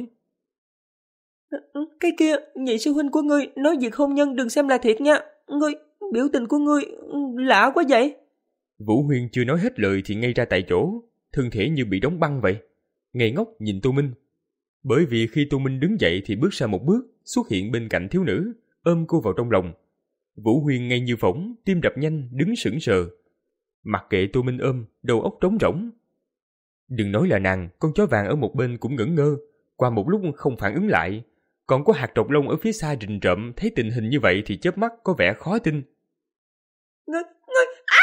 Cái kia, nhị sư huynh của ngươi nói việc hôn nhân đừng xem là thiệt nha, ngươi, biểu tình của ngươi lạ quá vậy. Vũ Huyên chưa nói hết lời thì ngay ra tại chỗ, thân thể như bị đóng băng vậy, ngây ngốc nhìn Tô Minh. Bởi vì khi Tô Minh đứng dậy thì bước ra một bước, xuất hiện bên cạnh thiếu nữ, ôm cô vào trong lòng. Vũ Huyên ngay như phỏng, tim đập nhanh, đứng sững sờ. Mặc kệ Tô Minh ôm, đầu óc trống rỗng. Đừng nói là nàng, con chó vàng ở một bên cũng ngẩn ngơ, qua một lúc không phản ứng lại. Còn có hạt trọc lông ở phía xa rình rợm, thấy tình hình như vậy thì chớp mắt có vẻ khó tin. Ngươi, ngươi, à!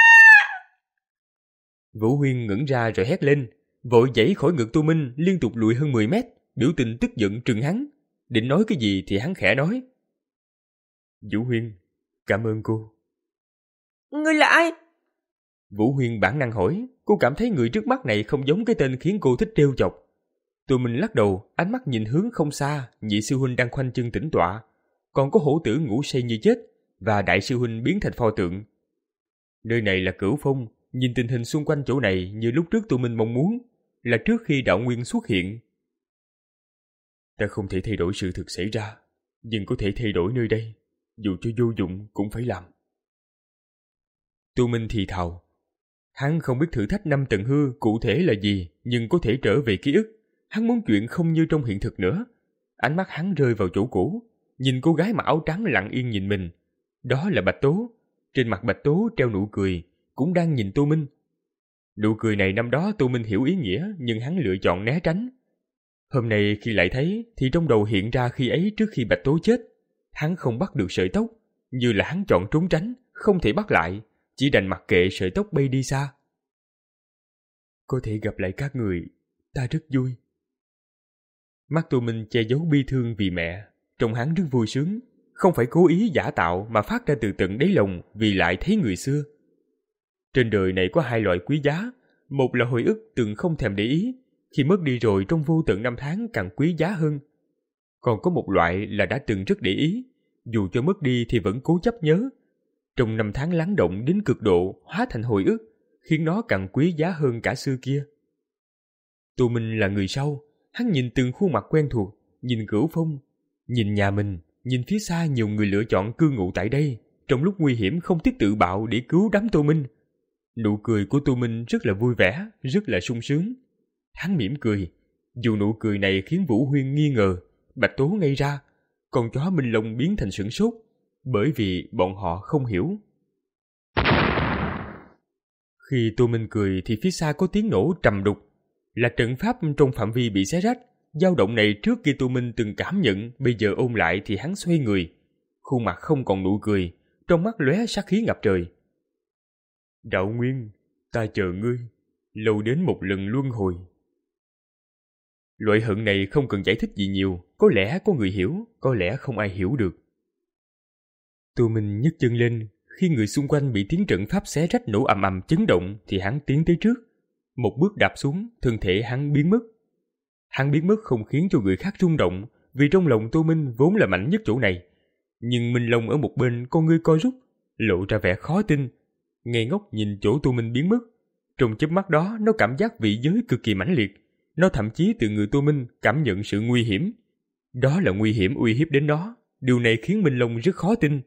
Vũ Huyên ngẩn ra rồi hét lên, vội giãy khỏi ngực Tô Minh, liên tục lùi hơn mười mét, biểu tình tức giận trừng hắn. Định nói cái gì thì hắn khẽ nói. Vũ Huyên, cảm ơn cô. Ngươi là ai? Vũ Huyên bản năng hỏi, cô cảm thấy người trước mắt này không giống cái tên khiến cô thích trêu chọc. Tô Minh lắc đầu, ánh mắt nhìn hướng không xa, nhị sư huynh đang khoanh chân tĩnh tọa, còn có hổ tử ngủ say như chết, và đại sư huynh biến thành pho tượng. Nơi này là Cửu Phong, nhìn tình hình xung quanh chỗ này như lúc trước Tô Minh mong muốn, là trước khi đạo nguyên xuất hiện. Ta không thể thay đổi sự thực xảy ra, nhưng có thể thay đổi nơi đây, dù cho vô dụng cũng phải làm. Tô Minh thì thào. Hắn không biết thử thách năm tầng hư cụ thể là gì, nhưng có thể trở về ký ức. Hắn muốn chuyện không như trong hiện thực nữa. Ánh mắt hắn rơi vào chỗ cũ, nhìn cô gái mặc áo trắng lặng yên nhìn mình. Đó là Bạch Tố. Trên mặt Bạch Tố treo nụ cười, cũng đang nhìn Tô Minh. Nụ cười này năm đó Tô Minh hiểu ý nghĩa, nhưng hắn lựa chọn né tránh. Hôm nay khi lại thấy, thì trong đầu hiện ra khi ấy trước khi Bạch Tố chết. Hắn không bắt được sợi tóc, như là hắn chọn trốn tránh, không thể bắt lại, chỉ đành mặc kệ sợi tóc bay đi xa. Có thể gặp lại các người, ta rất vui. Mắt Tô Minh che giấu bi thương vì mẹ, trông hắn rất vui sướng, không phải cố ý giả tạo mà phát ra từ tận đáy lòng vì lại thấy người xưa. Trên đời này có hai loại quý giá, một là hồi ức từng không thèm để ý, khi mất đi rồi trong vô tận năm tháng càng quý giá hơn. Còn có một loại là đã từng rất để ý, dù cho mất đi thì vẫn cố chấp nhớ. Trong năm tháng lắng động đến cực độ hóa thành hồi ức, khiến nó càng quý giá hơn cả xưa kia. Tô Minh là người sau, hắn nhìn từng khuôn mặt quen thuộc, nhìn Cửu Phong, nhìn nhà mình, nhìn phía xa nhiều người lựa chọn cư ngụ tại đây, trong lúc nguy hiểm không tiếc tự bạo để cứu đám Tô Minh. Nụ cười của Tô Minh rất là vui vẻ, rất là sung sướng. Hắn mỉm cười, dù nụ cười này khiến Vũ Huyên nghi ngờ, Bạch Tố ngây ra, con chó Minh Long biến thành sửng sốt, bởi vì bọn họ không hiểu. Khi Tô Minh cười thì phía xa có tiếng nổ trầm đục, là trận pháp trong phạm vi bị xé rách. Dao động này trước kia Tô Minh từng cảm nhận, bây giờ ôn lại thì hắn xoay người, khuôn mặt không còn nụ cười, trong mắt lóe sát khí ngập trời. Đạo Nguyên, ta chờ ngươi, lâu đến một lần luân hồi. Loại hận này không cần giải thích gì nhiều, có lẽ có người hiểu, có lẽ không ai hiểu được. Tô Minh nhấc chân lên, khi người xung quanh bị tiếng trận pháp xé rách nổ ầm ầm chấn động thì hắn tiến tới trước. Một bước đạp xuống, thân thể hắn biến mất. Hắn biến mất không khiến cho người khác rung động, vì trong lòng Tô Minh vốn là mạnh nhất chỗ này. Nhưng Minh Long ở một bên con ngươi co rút, lộ ra vẻ khó tin, ngây ngốc nhìn chỗ Tô Minh biến mất. Trong chớp mắt đó, nó cảm giác vị giới cực kỳ mãnh liệt. Nó thậm chí từ người Tô Minh cảm nhận sự nguy hiểm. Đó là nguy hiểm uy hiếp đến nó. Điều này khiến Minh Long rất khó tin.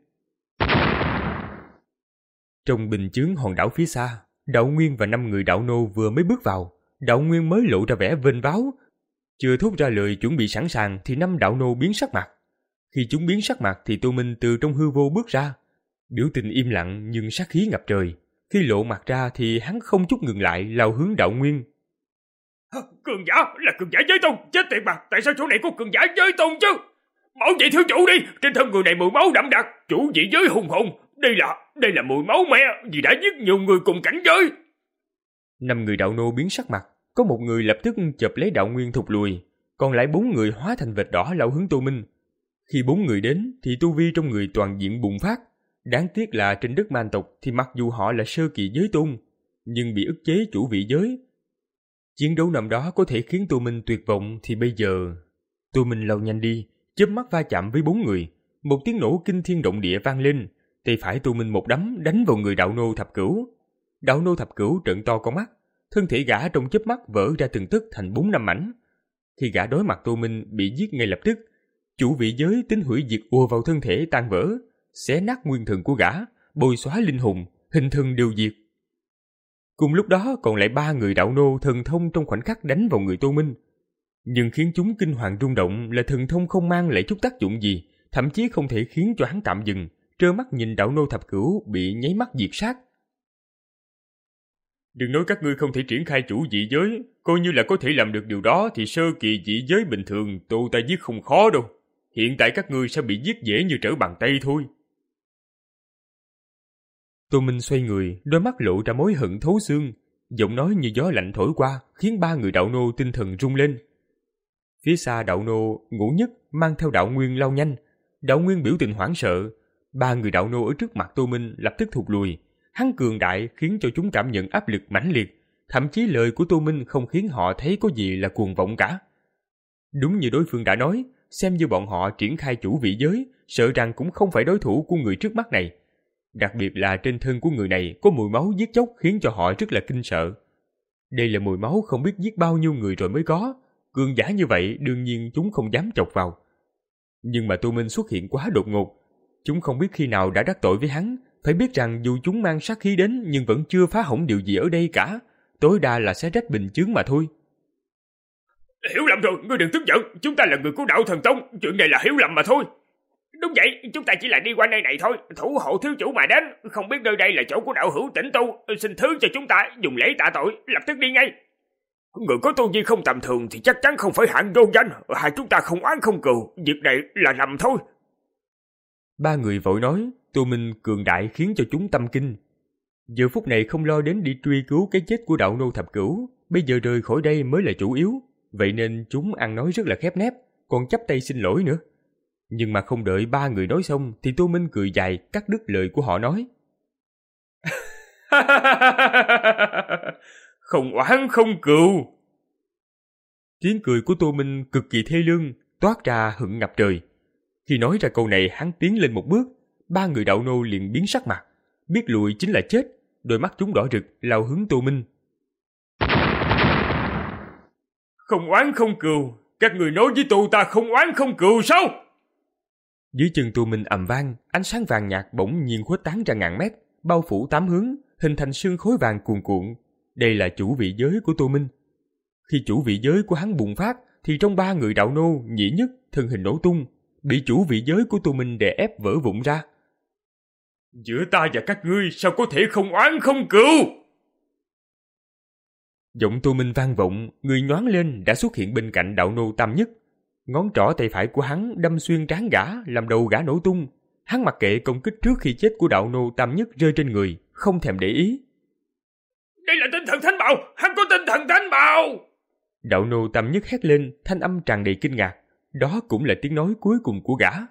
Trong bình chướng hòn đảo phía xa, Đạo Nguyên và năm người đạo nô vừa mới bước vào. Đạo Nguyên mới lộ ra vẻ vênh váo. Chưa thốt ra lời chuẩn bị sẵn sàng thì năm đạo nô biến sắc mặt. Khi chúng biến sắc mặt thì Tô Minh từ trong hư vô bước ra. Biểu tình im lặng nhưng sát khí ngập trời. Khi lộ mặt ra thì hắn không chút ngừng lại lao hướng Đạo Nguyên. Cường giả là cường giả giới tôn, chết tiệt mà, tại sao chỗ này có cường giả giới tôn chứ? Bảo vệ thiếu chủ đi, trên thân người này mùi máu đậm đặc, chủ vị giới hùng hồn, đây là, đây là mùi máu mẹ, vì đã giết nhiều người cùng cảnh giới. Năm người đạo nô biến sắc mặt, có một người lập tức chộp lấy Đạo Nguyên thụt lùi, còn lại bốn người hóa thành vệt đỏ lao hướng Tô Minh. Khi bốn người đến thì tu vi trong người toàn diện bùng phát. Đáng tiếc là trên đất man tộc thì mặc dù họ là sơ kỳ giới tôn, nhưng bị ức chế chủ vị giới. Chiến đấu năm đó có thể khiến Tô Minh tuyệt vọng thì bây giờ... Tô Minh lao nhanh đi, chớp mắt va chạm với bốn người. Một tiếng nổ kinh thiên động địa vang lên, tay phải Tô Minh một đấm đánh vào người đạo nô thập cửu. Đạo nô thập cửu trợn to con mắt, thân thể gã trong chớp mắt vỡ ra từng tấc thành bốn năm mảnh. Khi gã đối mặt Tô Minh bị giết ngay lập tức, chủ vị giới tính hủy diệt ùa vào thân thể tan vỡ, xé nát nguyên thần của gã, bôi xóa linh hồn, hình thân đều diệt. Cùng lúc đó còn lại ba người đạo nô thần thông trong khoảnh khắc đánh vào người Tô Minh. Nhưng khiến chúng kinh hoàng rung động là thần thông không mang lại chút tác dụng gì, thậm chí không thể khiến cho hắn tạm dừng, trơ mắt nhìn đạo nô thập cửu bị nháy mắt diệt sát. Đừng nói các ngươi không thể triển khai chủ dị giới, coi như là có thể làm được điều đó thì sơ kỳ dị giới bình thường tô ta giết không khó đâu. Hiện tại các ngươi sẽ bị giết dễ như trở bàn tay thôi. Tô Minh xoay người, đôi mắt lộ ra mối hận thấu xương, giọng nói như gió lạnh thổi qua, khiến ba người đạo nô tinh thần rung lên. Phía xa đạo nô Ngũ Nhất mang theo Đạo Nguyên lao nhanh. Đạo Nguyên biểu tình hoảng sợ. Ba người đạo nô ở trước mặt Tô Minh lập tức thụt lùi. Hắn cường đại khiến cho chúng cảm nhận áp lực mãnh liệt. Thậm chí lời của Tô Minh không khiến họ thấy có gì là cuồng vọng cả. Đúng như đối phương đã nói, xem như bọn họ triển khai chủ vị giới, sợ rằng cũng không phải đối thủ của người trước mắt này. Đặc biệt là trên thân của người này có mùi máu giết chóc khiến cho họ rất là kinh sợ. Đây là mùi máu không biết giết bao nhiêu người rồi mới có. Cường giả như vậy đương nhiên chúng không dám chọc vào. Nhưng mà Tô Minh xuất hiện quá đột ngột. Chúng không biết khi nào đã đắc tội với hắn. Phải biết rằng dù chúng mang sát khí đến nhưng vẫn chưa phá hỏng điều gì ở đây cả. Tối đa là xé rách bình chướng mà thôi. Hiểu lầm rồi, ngươi đừng tức giận. Chúng ta là người của đạo thần tông, chuyện này là hiểu lầm mà thôi. Đúng vậy, chúng ta chỉ là đi qua nơi này thôi, thủ hộ thiếu chủ mà đến. Không biết nơi đây là chỗ của đạo hữu Tĩnh Tu, xin thứ cho chúng ta, dùng lễ tạ tội, lập tức đi ngay. Người có tu vi không tầm thường thì chắc chắn không phải hạng vô danh, hai chúng ta không oán không cừu, việc này là lầm thôi. Ba người vội nói, Tô Minh cường đại khiến cho chúng tâm kinh. Giờ phút này không lo đến đi truy cứu cái chết của đạo nô thập cửu, bây giờ rời khỏi đây mới là chủ yếu, vậy nên chúng ăn nói rất là khép nép, còn chắp tay xin lỗi nữa. Nhưng mà không đợi ba người nói xong thì Tô Minh cười dài cắt đứt lời của họ nói. Không oán không cừu. Tiếng cười của Tô Minh cực kỳ thê lương, toát ra hận ngập trời. Khi nói ra câu này hắn tiến lên một bước, ba người đạo nô liền biến sắc mặt, biết lùi chính là chết, đôi mắt chúng đỏ rực lao hướng Tô Minh. Không oán không cừu, các người nói với tôi ta không oán không cừu sao? Dưới chân Tô Minh ầm vang, ánh sáng vàng nhạt bỗng nhiên khuếch tán ra ngàn mét, bao phủ tám hướng, hình thành sương khối vàng cuồn cuộn. Đây là chủ vị giới của Tô Minh. Khi chủ vị giới của hắn bùng phát, thì trong ba người đạo nô, Nhĩ Nhất thân hình nổ tung, bị chủ vị giới của Tô Minh đè ép vỡ vụn ra. Giữa ta và các ngươi sao có thể không oán không cừu? Giọng Tô Minh vang vọng, người nhoáng lên đã xuất hiện bên cạnh đạo nô Tam Nhất. Ngón trỏ tay phải của hắn đâm xuyên trán gã, làm đầu gã nổ tung. Hắn mặc kệ công kích trước khi chết của đạo nô Tam Nhất rơi trên người, không thèm để ý. Đây là tinh thần thánh bào, hắn có tinh thần thánh bào! Đạo nô Tam Nhất hét lên, thanh âm tràn đầy kinh ngạc. đó cũng là tiếng nói cuối cùng của gã.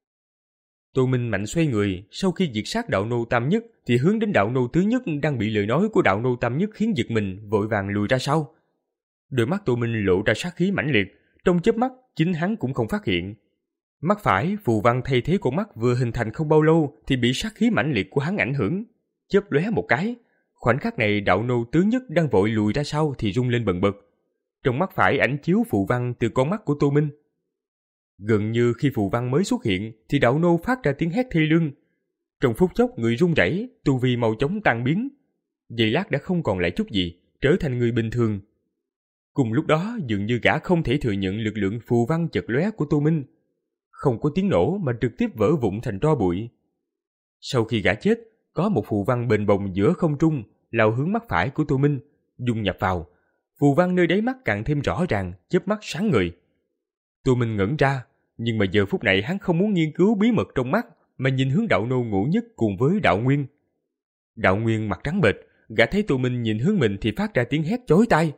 Tô Minh mạnh xoay người, sau khi diệt sát đạo nô tam nhất thì hướng đến đạo nô thứ nhất đang bị lời nói của đạo nô tam nhất khiến giật mình, vội vàng lùi ra sau. Đôi mắt Tô Minh lộ ra sát khí mãnh liệt, trong chớp mắt chính hắn cũng không phát hiện. Mắt phải phù văn thay thế con mắt vừa hình thành không bao lâu thì bị sát khí mãnh liệt của hắn ảnh hưởng, chớp lóe một cái. Khoảnh khắc này đạo nô tướng nhất đang vội lùi ra sau thì rung lên bần bật. Trong mắt phải ảnh chiếu phù văn từ con mắt của Tô Minh. Gần như khi phù văn mới xuất hiện thì đạo nô phát ra tiếng hét thê lương. Trong phút chốc người run rẩy, tu vi mau chóng tan biến. Giây lát đã không còn lại chút gì, trở thành người bình thường. Cùng lúc đó dường như gã không thể thừa nhận lực lượng phù văn chật lóe của Tô Minh. Không có tiếng nổ mà trực tiếp vỡ vụn thành tro bụi. Sau khi gã chết, có một phù văn bền bồng giữa không trung lao hướng mắt phải của Tô Minh, dung nhập vào. Phù văn nơi đáy mắt càng thêm rõ ràng, chớp mắt sáng ngời. Tô Minh ngẩn ra, nhưng mà giờ phút này hắn không muốn nghiên cứu bí mật trong mắt, mà nhìn hướng đạo nô ngũ nhất cùng với đạo nguyên. Đạo nguyên mặt trắng bệch, gã thấy Tô Minh nhìn hướng mình thì phát ra tiếng hét chói tai.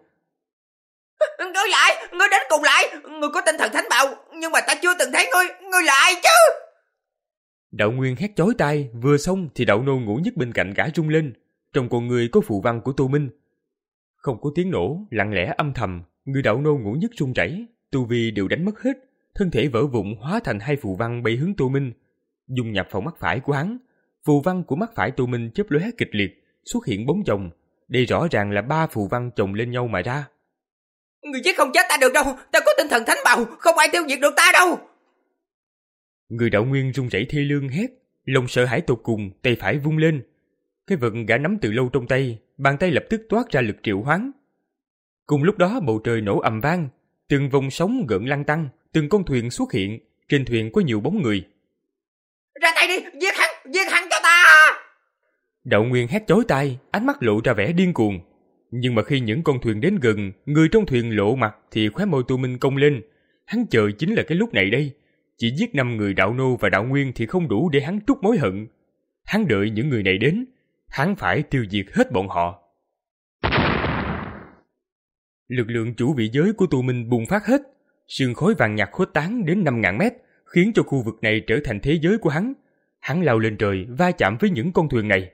Ngươi lại, ngươi đến cùng lại, ngươi có tinh thần thánh bào, nhưng mà ta chưa từng thấy ngươi, ngươi là ai chứ? Đạo nguyên hét chói tai, vừa xong thì đạo nô ngũ nhất bên cạnh gã rung lên, trong con người có phù văn của Tô Minh. Không có tiếng nổ, lặng lẽ âm thầm, người đạo nô ngũ nhất run rẩy, tu vi đều đánh mất hết, thân thể vỡ vụn hóa thành hai phù văn bay hướng Tô Minh, dung nhập vào mắt phải của hắn. Phù văn của mắt phải Tô Minh chớp lóe kịch liệt, xuất hiện bóng chồng, đây rõ ràng là ba phù văn chồng lên nhau mà ra. Người giết không chết ta được đâu, ta có tinh thần thánh bào, không ai tiêu diệt được ta đâu. Người đạo nguyên run rẩy thê lương hét, lòng sợ hãi tột cùng, tay phải vung lên. Cái vật gã nắm từ lâu trong tay, bàn tay lập tức toát ra lực triệu hoán. Cùng lúc đó bầu trời nổ ầm vang, từng vòng sóng gợn lăn tăn, từng con thuyền xuất hiện, trên thuyền có nhiều bóng người. Ra tay đi, giết hắn, giết hắn cho ta! Đạo nguyên hét chói tai, ánh mắt lộ ra vẻ điên cuồng. Nhưng mà khi những con thuyền đến gần, người trong thuyền lộ mặt thì khóe môi Tô Minh cong lên. Hắn chờ chính là cái lúc này đây. Chỉ giết năm người đạo nô và đạo nguyên thì không đủ để hắn trút mối hận. Hắn đợi những người này đến, hắn phải tiêu diệt hết bọn họ. Lực lượng chủ vị giới của Tô Minh bùng phát hết. Sương khói vàng nhạt khuếch tán đến năm ngàn mét, khiến cho khu vực này trở thành thế giới của hắn. Hắn lao lên trời, va chạm với những con thuyền này.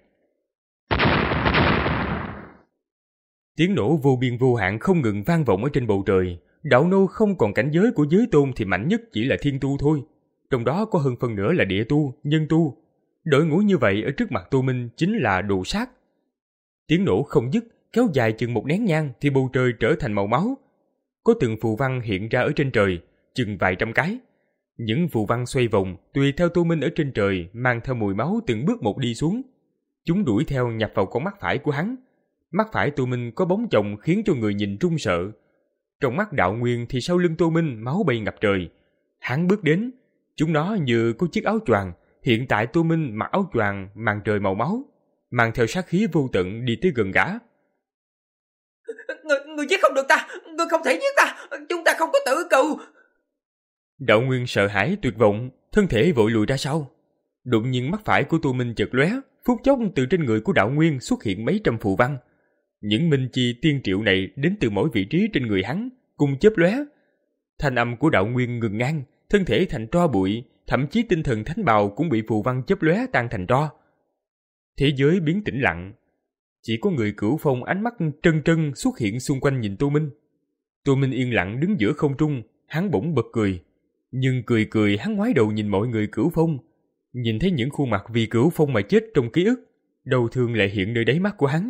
Tiếng nổ vô biên vô hạn không ngừng vang vọng ở trên bầu trời. Đạo nô không còn cảnh giới của giới tôn thì mạnh nhất chỉ là thiên tu thôi. Trong đó có hơn phần nửa là địa tu, nhân tu. Đội ngũ như vậy ở trước mặt Tô Minh chính là đồ sát. Tiếng nổ không dứt, kéo dài chừng một nén nhang thì bầu trời trở thành màu máu. Có từng phù văn hiện ra ở trên trời, chừng vài trăm cái. Những phù văn xoay vòng tùy theo Tô Minh ở trên trời, mang theo mùi máu từng bước một đi xuống. Chúng đuổi theo nhập vào con mắt phải của hắn. Mắt phải Tô Minh có bóng chồng khiến cho người nhìn run sợ. Trong mắt đạo nguyên thì sau lưng Tô Minh máu bay ngập trời. Hắn bước đến, chúng nó như có chiếc áo choàng. Hiện tại Tô Minh mặc áo choàng màn trời màu máu, mang theo sát khí vô tận đi tới gần gã. Người, người giết không được ta, người không thể giết ta, chúng ta không có tử cừu. Đạo nguyên sợ hãi tuyệt vọng, thân thể vội lùi ra sau. Đột nhiên mắt phải của Tô Minh chợt lóe, phút chốc từ trên người của đạo nguyên xuất hiện mấy trăm phù văn. Những minh chi tiên triệu này đến từ mỗi vị trí trên người hắn, cùng chớp lóe. Thanh âm của đạo nguyên ngừng ngang, thân thể thành tro bụi, thậm chí tinh thần thánh bào cũng bị phù văn chớp lóe tan thành tro. Thế giới biến tĩnh lặng, chỉ có người Cửu Phong ánh mắt trân trân xuất hiện xung quanh nhìn Tô Minh. Tô Minh yên lặng đứng giữa không trung, hắn bỗng bật cười, nhưng cười cười hắn ngoái đầu nhìn mọi người Cửu Phong, nhìn thấy những khuôn mặt vì Cửu Phong mà chết trong ký ức, đau thương lại hiện nơi đáy mắt của hắn.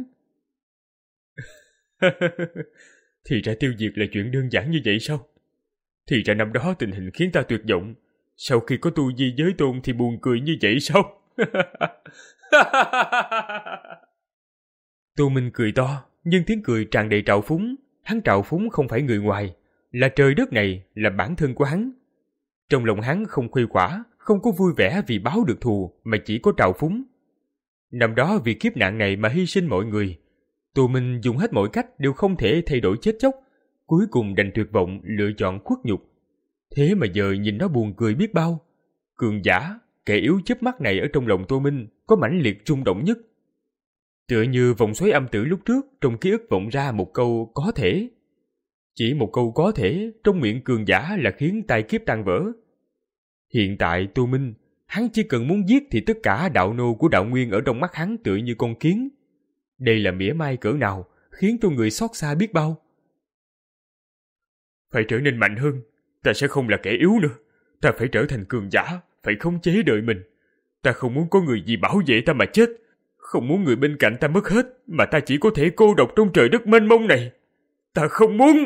Thì ra tiêu diệt là chuyện đơn giản như vậy sao? Thì ra năm đó tình hình khiến ta tuyệt vọng. Sau khi có tu vi giới tôn thì buồn cười như vậy sao? Tô Minh cười to, nhưng tiếng cười tràn đầy trào phúng. Hắn trào phúng không phải người ngoài, là trời đất này, là bản thân của hắn. Trong lòng hắn không khuây khỏa, không có vui vẻ vì báo được thù, mà chỉ có trào phúng. Năm đó vì kiếp nạn này mà hy sinh mọi người. Tô Minh dùng hết mọi cách đều không thể thay đổi chết chóc, cuối cùng đành tuyệt vọng lựa chọn khuất nhục. Thế mà giờ nhìn nó buồn cười biết bao. Cường giả, kẻ yếu chớp mắt này ở trong lòng Tô Minh có mãnh liệt rung động nhất. Tựa như vòng xoáy âm tử lúc trước trong ký ức vọng ra một câu có thể. Chỉ một câu có thể trong miệng cường giả là khiến tai kiếp tan vỡ. Hiện tại Tô Minh, hắn chỉ cần muốn giết thì tất cả đạo nô của đạo nguyên ở trong mắt hắn tựa như con kiến. Đây là mỉa mai cỡ nào, khiến cho người xót xa biết bao. Phải trở nên mạnh hơn, ta sẽ không là kẻ yếu nữa. Ta phải trở thành cường giả, phải khống chế đời mình. Ta không muốn có người gì bảo vệ ta mà chết. Không muốn người bên cạnh ta mất hết, mà ta chỉ có thể cô độc trong trời đất mênh mông này. Ta không muốn.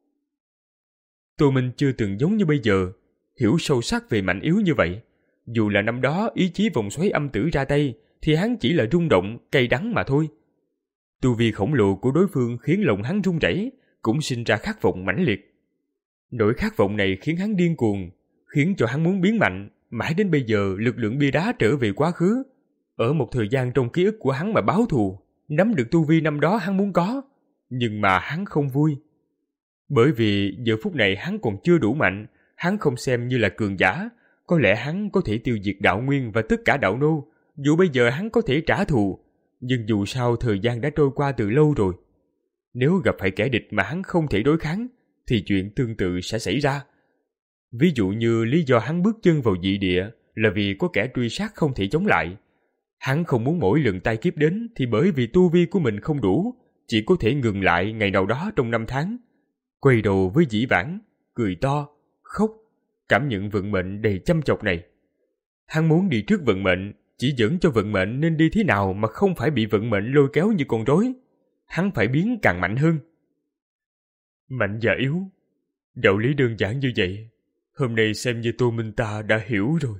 Tô Minh chưa từng giống như bây giờ, hiểu sâu sắc về mạnh yếu như vậy. Dù là năm đó ý chí vòng xoáy âm tử ra tay, thì hắn chỉ là rung động, cay đắng mà thôi. Tu vi khổng lồ của đối phương khiến lòng hắn run rẩy, cũng sinh ra khát vọng mãnh liệt. Nỗi khát vọng này khiến hắn điên cuồng, khiến cho hắn muốn biến mạnh. Mãi đến bây giờ lực lượng bia đá trở về quá khứ, ở một thời gian trong ký ức của hắn mà báo thù, nắm được tu vi năm đó hắn muốn có. Nhưng mà hắn không vui. Bởi vì giờ phút này hắn còn chưa đủ mạnh, hắn không xem như là cường giả. Có lẽ hắn có thể tiêu diệt đạo nguyên và tất cả đạo nô. Dù bây giờ hắn có thể trả thù, nhưng dù sao thời gian đã trôi qua từ lâu rồi. Nếu gặp phải kẻ địch mà hắn không thể đối kháng, thì chuyện tương tự sẽ xảy ra. Ví dụ như lý do hắn bước chân vào dị địa là vì có kẻ truy sát không thể chống lại. Hắn không muốn mỗi lần tai kiếp đến thì bởi vì tu vi của mình không đủ, chỉ có thể ngừng lại ngày nào đó trong năm tháng. Quay đầu với dĩ vãng, cười to, khóc, cảm nhận vận mệnh đầy chăm chọc này. Hắn muốn đi trước vận mệnh, chỉ dẫn cho vận mệnh nên đi thế nào mà không phải bị vận mệnh lôi kéo như con rối. Hắn phải biến càng mạnh hơn. Mạnh và yếu, đạo lý đơn giản như vậy, hôm nay xem như Tô Minh ta đã hiểu rồi.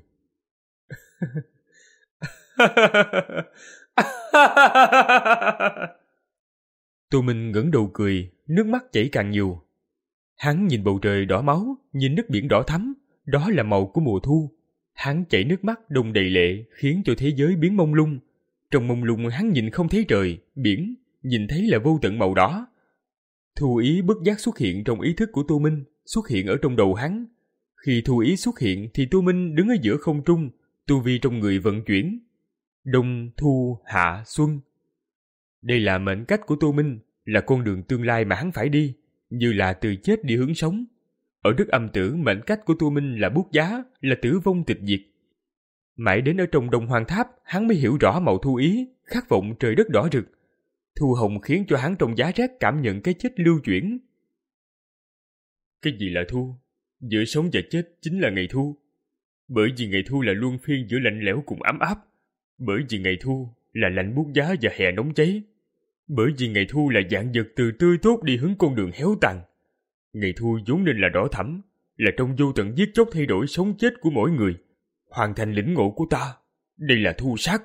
Tô Minh ngẩng đầu cười, nước mắt chảy càng nhiều. Hắn nhìn bầu trời đỏ máu, nhìn nước biển đỏ thắm, đó là màu của mùa thu. Hắn chảy nước mắt đong đầy lệ, khiến cho thế giới biến mông lung. Trong mông lung hắn nhìn không thấy trời, biển, nhìn thấy là vô tận màu đỏ. Thu ý bất giác xuất hiện trong ý thức của Tô Minh, xuất hiện ở trong đầu hắn. Khi thu ý xuất hiện thì Tô Minh đứng ở giữa không trung, tu vi trong người vận chuyển. Đông, thu, hạ, xuân. Đây là mệnh cách của Tô Minh, là con đường tương lai mà hắn phải đi, như là từ chết đi hướng sống. Ở đất âm tử, mệnh cách của Tô Minh là bút giá, là tử vong tịch diệt. Mãi đến ở trong Đông Hoang Tháp, hắn mới hiểu rõ màu thu ý, khát vọng trời đất đỏ rực. Thu hồng khiến cho hắn trong giá rét cảm nhận cái chết lưu chuyển. Cái gì là thu? Giữa sống và chết chính là ngày thu. Bởi vì ngày thu là luân phiên giữa lạnh lẽo cùng ấm áp. Bởi vì ngày thu là lạnh buốt giá và hè nóng cháy. Bởi vì ngày thu là dạng vật từ tươi tốt đi hướng con đường héo tàn. Ngày thu vốn nên là đỏ thẫm, là trong vô tận giết chóc thay đổi sống chết của mỗi người. Hoàn thành lĩnh ngộ của ta, đây là thu sát.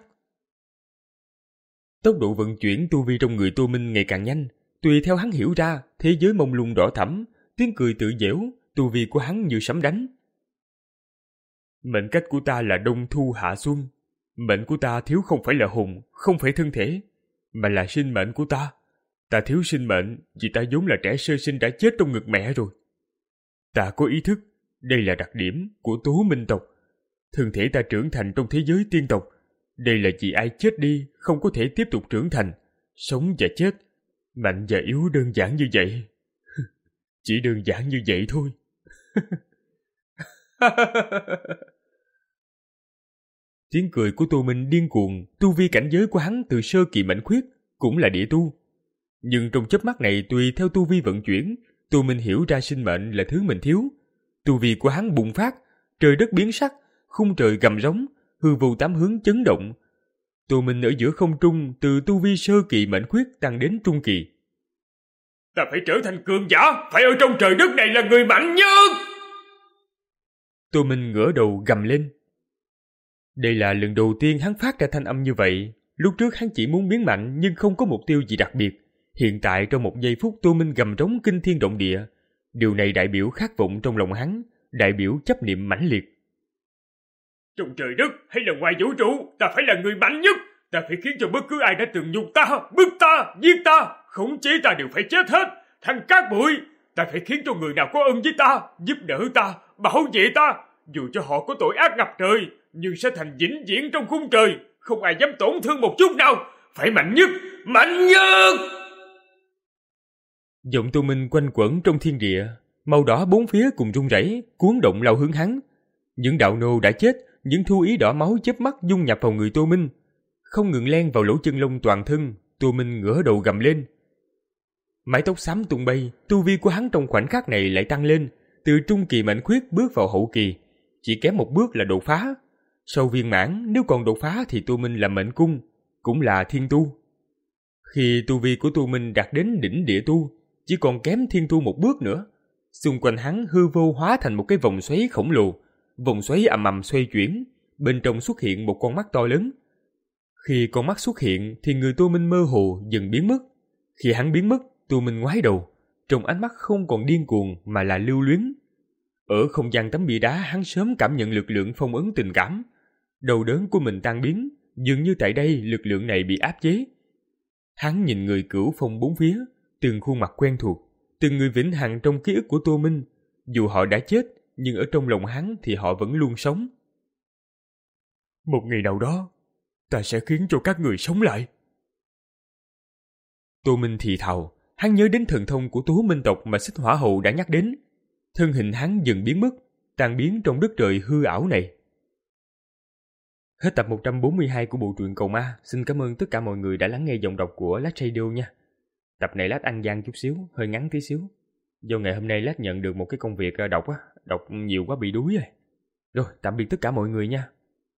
Tốc độ vận chuyển tu vi trong người Tô Minh ngày càng nhanh. Tùy theo hắn hiểu ra, thế giới mông lung đỏ thẫm, tiếng cười tự dễu, tu vi của hắn như sấm đánh. Mệnh cách của ta là đông thu hạ xuân. Mệnh của ta thiếu không phải là hồn, không phải thân thể, mà là sinh mệnh của ta. Ta thiếu sinh mệnh vì ta vốn là trẻ sơ sinh đã chết trong ngực mẹ rồi. Ta có ý thức, đây là đặc điểm của Tố Minh tộc. Thân thể ta trưởng thành trong thế giới tiên tộc. Đây là vì ai chết đi không có thể tiếp tục trưởng thành. Sống và chết, mạnh và yếu đơn giản như vậy. Chỉ đơn giản như vậy thôi. Tiếng cười của Tô Minh điên cuồng, tu vi cảnh giới của hắn từ sơ kỳ mãnh khuyết, cũng là địa tu. Nhưng trong chớp mắt này tùy theo tu vi vận chuyển, Tô Minh hiểu ra sinh mệnh là thứ mình thiếu. Tu vi của hắn bùng phát, trời đất biến sắc, khung trời gầm rống, hư vô tám hướng chấn động. Tô Minh ở giữa không trung từ tu vi sơ kỳ mãnh khuyết tăng đến trung kỳ. Ta phải trở thành cường giả, phải ở trong trời đất này là người mạnh nhất. Tô Minh ngửa đầu gầm lên. Đây là lần đầu tiên hắn phát ra thanh âm như vậy. Lúc trước hắn chỉ muốn biến mạnh nhưng không có mục tiêu gì đặc biệt. Hiện tại trong một giây phút Tô Minh gầm rống kinh thiên động địa. Điều này đại biểu khát vọng trong lòng hắn, đại biểu chấp niệm mãnh liệt. Trong trời đất hay là ngoài vũ trụ, ta phải là người mạnh nhất. Ta phải khiến cho bất cứ ai đã từng nhục ta, bức ta, giết ta, khống chế ta đều phải chết hết, thành cát bụi. Ta phải khiến cho người nào có ơn với ta, giúp đỡ ta, bảo vệ ta, dù cho họ có tội ác ngập trời, nhưng sẽ thành vĩnh viễn trong khung trời, không ai dám tổn thương một chút nào. Phải mạnh nhất, mạnh nhất. Giọng Tô Minh quanh quẩn trong thiên địa, màu đỏ bốn phía cùng rung rẩy, cuốn động lao hướng hắn. Những đạo nô đã chết, những thu ý đỏ máu chớp mắt dung nhập vào người Tô Minh, không ngừng len vào lỗ chân lông toàn thân. Tô Minh ngửa đầu gầm lên. Mái tóc xám tung bay, tu vi của hắn trong khoảnh khắc này lại tăng lên, từ trung kỳ mạnh khuyết bước vào hậu kỳ, chỉ kém một bước là đột phá. Sau viên mãn, nếu còn đột phá thì Tô Minh là mệnh cung, cũng là thiên tu. Khi tu vi của Tô Minh đạt đến đỉnh địa tu, chỉ còn kém thiên tu một bước nữa. Xung quanh hắn hư vô hóa thành một cái vòng xoáy khổng lồ, vòng xoáy ầm ầm xoay chuyển, bên trong xuất hiện một con mắt to lớn. Khi con mắt xuất hiện thì người Tô Minh mơ hồ dần biến mất. Khi hắn biến mất, Tô Minh ngoái đầu, trong ánh mắt không còn điên cuồng mà là lưu luyến. Ở không gian tấm bia đá, hắn sớm cảm nhận lực lượng phong ấn tình cảm. Đau đớn của mình tan biến, dường như tại đây lực lượng này bị áp chế. Hắn nhìn người Cửu Phong bốn phía, từng khuôn mặt quen thuộc, từng người vĩnh hằng trong ký ức của Tô Minh. Dù họ đã chết, nhưng ở trong lòng hắn thì họ vẫn luôn sống. Một ngày nào đó, ta sẽ khiến cho các người sống lại. Tô Minh thì thào, hắn nhớ đến thần thông của Tố Minh tộc mà Xích Hỏa Hầu đã nhắc đến. Thân hình hắn dần biến mất, tan biến trong đất trời hư ảo này. Hết tập một trăm bốn mươi hai của bộ truyện Cầu Ma. Xin cảm ơn tất cả mọi người đã lắng nghe giọng đọc của Lát Radio nha. Tập này Lát ăn gian chút xíu, hơi ngắn tí xíu. Do ngày hôm nay Lát nhận được một cái công việc đọc á, đọc nhiều quá bị đuối rồi. Rồi, tạm biệt tất cả mọi người nha.